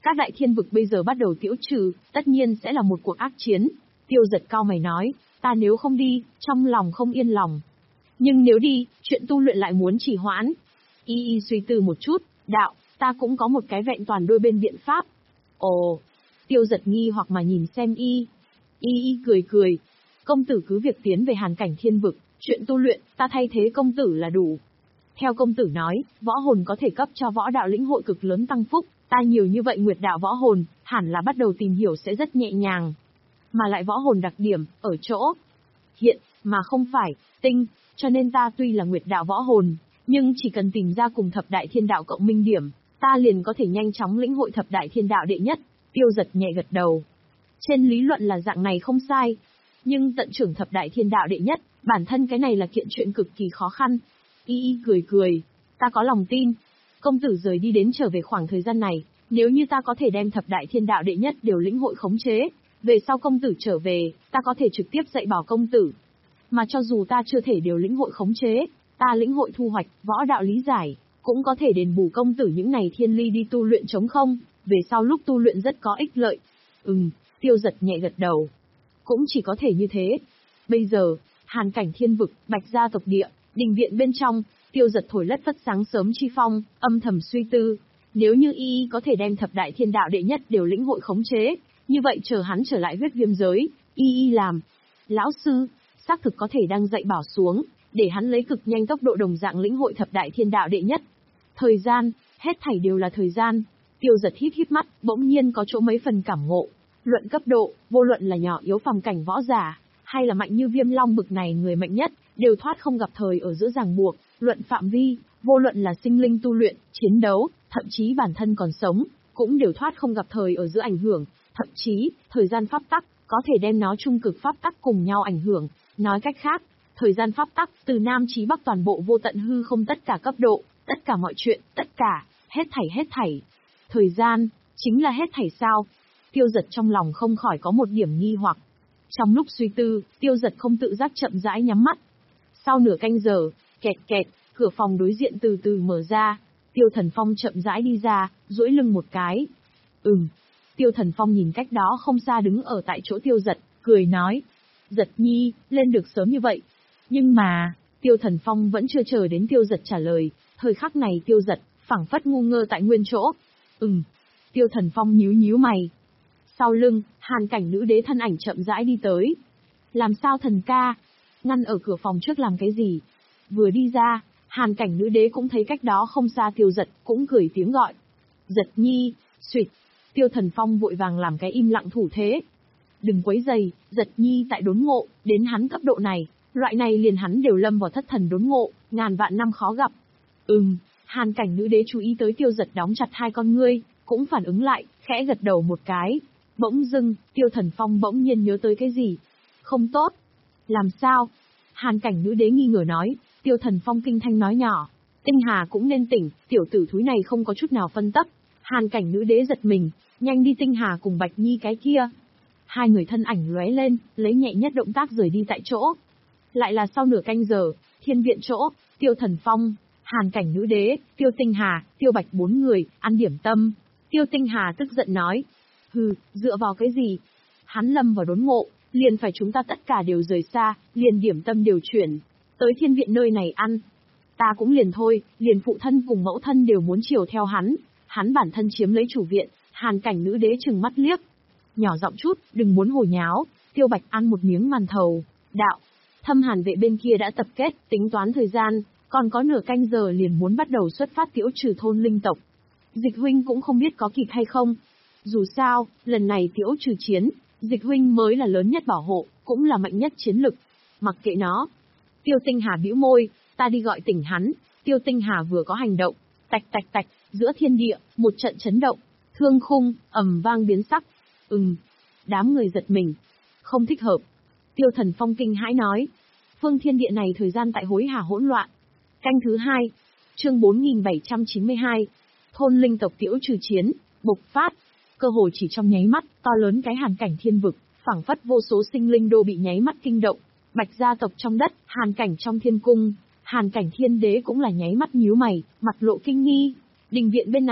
Các đại thiên vực bây giờ bắt đầu tiễu trừ, tất nhiên sẽ là một cuộc ác chiến. Tiêu Giật cao mày nói, ta nếu không đi, trong lòng không yên lòng. Nhưng nếu đi, chuyện tu luyện lại muốn trì hoãn. Y Y suy tư một chút, đạo, ta cũng có một cái vẹn toàn đôi bên biện pháp. Ồ, Tiêu Giật nghi hoặc mà nhìn xem Y. Y Y cười cười. Công tử cứ việc tiến về hàn cảnh thiên vực, chuyện tu luyện, ta thay thế công tử là đủ. Theo công tử nói, võ hồn có thể cấp cho võ đạo lĩnh hội cực lớn tăng phúc, ta nhiều như vậy nguyệt đạo võ hồn, hẳn là bắt đầu tìm hiểu sẽ rất nhẹ nhàng. Mà lại võ hồn đặc điểm, ở chỗ hiện, mà không phải tinh, cho nên ta tuy là nguyệt đạo võ hồn, nhưng chỉ cần tìm ra cùng thập đại thiên đạo cộng minh điểm, ta liền có thể nhanh chóng lĩnh hội thập đại thiên đạo đệ nhất. Tiêu Giật nhẹ gật đầu. Trên lý luận là dạng này không sai, nhưng tận trưởng thập đại thiên đạo đệ nhất, bản thân cái này là kiện chuyện cực kỳ khó khăn. Y Y cười cười, ta có lòng tin. Công tử rời đi đến trở về khoảng thời gian này, nếu như ta có thể đem thập đại thiên đạo đệ nhất đều lĩnh hội khống chế, về sau công tử trở về, ta có thể trực tiếp dạy bảo công tử. Mà cho dù ta chưa thể đều lĩnh hội khống chế, ta lĩnh hội thu hoạch, võ đạo lý giải, cũng có thể đền bù công tử những này thiên ly đi tu luyện trống không, về sau lúc tu luyện rất có ích lợi. Ừm, Tiêu Giật nhẹ gật đầu. Cũng chỉ có thể như thế. Bây giờ, hàn cảnh thiên vực, Bạch gia tộc địa, đình viện bên trong, Tiêu Giật thổi lất phất sáng sớm chi phong, âm thầm suy tư. Nếu như Y Y có thể đem thập đại thiên đạo đệ nhất đều lĩnh hội khống chế, như vậy chờ hắn trở lại huyết viêm giới, Y Y làm. Lão sư, xác thực có thể đang dạy bảo xuống, để hắn lấy cực nhanh tốc độ đồng dạng lĩnh hội thập đại thiên đạo đệ nhất. Thời gian, hết thảy đều là thời gian. Tiêu Giật híp híp mắt, bỗng nhiên có chỗ mấy phần cảm ngộ. Luận cấp độ, vô luận là nhỏ yếu phàm cảnh võ giả, hay là mạnh như Viêm Long bực này người mạnh nhất, đều thoát không gặp thời ở giữa ràng buộc. Luận phạm vi, vô luận là sinh linh tu luyện, chiến đấu, thậm chí bản thân còn sống, cũng đều thoát không gặp thời ở giữa ảnh hưởng. Thậm chí, thời gian pháp tắc, có thể đem nó trung cực pháp tắc cùng nhau ảnh hưởng. Nói cách khác, thời gian pháp tắc, từ Nam chí Bắc toàn bộ vô tận hư không tất cả cấp độ, tất cả mọi chuyện, tất cả, hết thảy hết thảy. Thời gian, chính là hết thảy sao? Tiêu Giật trong lòng không khỏi có một điểm nghi hoặc. Trong lúc suy tư, Tiêu Giật không tự giác chậm rãi nhắm mắt. Sau nửa canh giờ, kẹt kẹt, cửa phòng đối diện từ từ mở ra. Tiêu Thần Phong chậm rãi đi ra, duỗi lưng một cái. Ừm. Tiêu Thần Phong nhìn cách đó không xa đứng ở tại chỗ Tiêu Giật, cười nói. Giật nhi, lên được sớm như vậy. Nhưng mà, Tiêu Thần Phong vẫn chưa chờ đến Tiêu Giật trả lời. Thời khắc này Tiêu Giật, phảng phất ngu ngơ tại nguyên chỗ. Ừm. Tiêu Thần Phong nhíu nhíu mày. Sau lưng, hàn cảnh nữ đế thân ảnh chậm rãi đi tới. Làm sao thần ca? Ngăn ở cửa phòng trước làm cái gì? Vừa đi ra, hàn cảnh nữ đế cũng thấy cách đó không xa Tiêu Giật, cũng cười tiếng gọi. Giật nhi, xuyệt. Tiêu Thần Phong vội vàng làm cái im lặng thủ thế. Đừng quấy giày, Giật nhi tại đốn ngộ, đến hắn cấp độ này, loại này liền hắn đều lâm vào thất thần đốn ngộ, ngàn vạn năm khó gặp. Ừm, hàn cảnh nữ đế chú ý tới Tiêu Giật đóng chặt hai con ngươi, cũng phản ứng lại, khẽ gật đầu một cái. Bỗng dưng, Tiêu Thần Phong bỗng nhiên nhớ tới cái gì. Không tốt. Làm sao? Hàn cảnh nữ đế nghi ngờ nói. Tiêu Thần Phong kinh thanh nói nhỏ. Tinh Hà cũng nên tỉnh, tiểu tử thúi này không có chút nào phân tấp. Hàn cảnh nữ đế giật mình, nhanh đi Tinh Hà cùng Bạch Nhi cái kia. Hai người thân ảnh lóe lên, lấy nhẹ nhất động tác rời đi tại chỗ. Lại là sau nửa canh giờ, thiên viện chỗ, Tiêu Thần Phong, Hàn cảnh nữ đế, Tiêu Tinh Hà, Tiêu Bạch bốn người, ăn điểm tâm. Tiêu Tinh Hà tức giận nói. Hừ, dựa vào cái gì? Hắn lâm vào đốn ngộ, liền phải chúng ta tất cả đều rời xa, liền điểm tâm đều chuyển tới thiên viện nơi này ăn. Ta cũng liền thôi, liền phụ thân cùng mẫu thân đều muốn chiều theo hắn. Hắn bản thân chiếm lấy chủ viện, hàn cảnh nữ đế trừng mắt liếc. Nhỏ giọng chút, đừng muốn hồ nháo. Tiêu Bạch ăn một miếng màn thầu. Đạo, Thâm Hàn vệ bên kia đã tập kết, tính toán thời gian, còn có nửa canh giờ liền muốn bắt đầu xuất phát tiễu trừ thôn linh tộc. Dịch huynh cũng không biết có kịp hay không. Dù sao, lần này tiễu trừ chiến, Dịch huynh mới là lớn nhất bảo hộ, cũng là mạnh nhất chiến lực. Mặc kệ nó. Tiêu Tinh Hà bĩu môi, ta đi gọi tỉnh hắn. Tiêu Tinh Hà vừa có hành động, tạch tạch tạch, giữa thiên địa, một trận chấn động, thương khung, ầm vang biến sắc. Ừm, đám người giật mình. Không thích hợp. Tiêu Thần Phong kinh hãi nói. Phương thiên địa này thời gian tại hối hả hỗn loạn. Canh thứ hai, chương bốn nghìn bảy trăm chín mươi hai, thôn linh tộc tiễu trừ chiến, bộc phát. Cơ hồ chỉ trong nháy mắt, to lớn cái hàn cảnh thiên vực, phảng phất vô số sinh linh đô bị nháy mắt kinh động. Bạch gia tộc trong đất, hàn cảnh trong thiên cung, hàn cảnh thiên đế cũng là nháy mắt nhíu mày, mặt lộ kinh nghi. Đình viện bên này,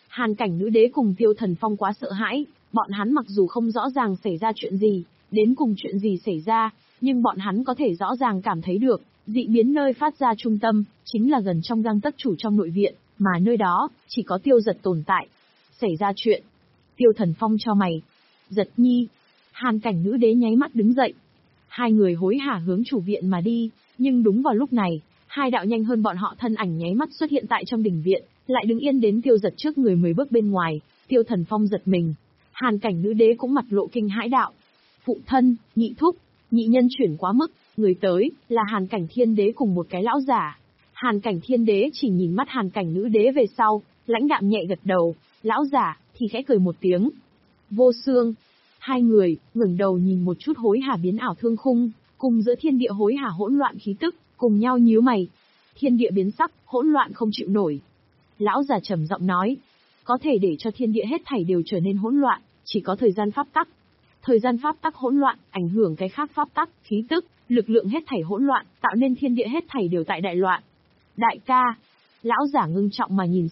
Hàn Cảnh Nữ Đế cùng Tiêu Thần Phong quá sợ hãi, bọn hắn mặc dù không rõ ràng xảy ra chuyện gì, đến cùng chuyện gì xảy ra, nhưng bọn hắn có thể rõ ràng cảm thấy được, dị biến nơi phát ra trung tâm, chính là gần trong gang tấc chủ trong nội viện, mà nơi đó, chỉ có Tiêu Giật tồn tại. Xảy ra chuyện. Tiêu Thần Phong cho mày. Giật nhi. Hàn Cảnh Nữ Đế nháy mắt đứng dậy. Hai người hối hả hướng chủ viện mà đi, nhưng đúng vào lúc này, hai đạo nhanh hơn bọn họ thân ảnh nháy mắt xuất hiện tại trong đình viện, lại đứng yên đến Tiêu Giật trước người mười bước bên ngoài. Tiêu Thần Phong giật mình. Hàn Cảnh Nữ Đế cũng mặt lộ kinh hãi đạo. Phụ thân, nhị thúc, nhị nhân chuyển quá mức, người tới, là Hàn Cảnh Thiên Đế cùng một cái lão giả. Hàn Cảnh Thiên Đế chỉ nhìn mắt Hàn Cảnh Nữ Đế về sau, lãnh đạm nhẹ gật đầu, lão giả, thì khẽ cười một tiếng. Vô Xương. Hai người, ngẩng đầu nhìn một chút hối hả biến ảo thương khung, cùng giữa thiên địa hối hả hỗn loạn khí tức, cùng nhau nhíu mày. Thiên địa biến sắc, hỗn loạn không chịu nổi. Lão già trầm giọng nói, có thể để cho thiên địa hết thảy đều trở nên hỗn loạn, chỉ có thời gian pháp tắc. Thời gian pháp tắc hỗn loạn, ảnh hưởng cái khác pháp tắc, khí tức, lực lượng hết thảy hỗn loạn, tạo nên thiên địa hết thảy đều tại đại loạn. Đại ca. Lão giả ngưng trọng mà nhìn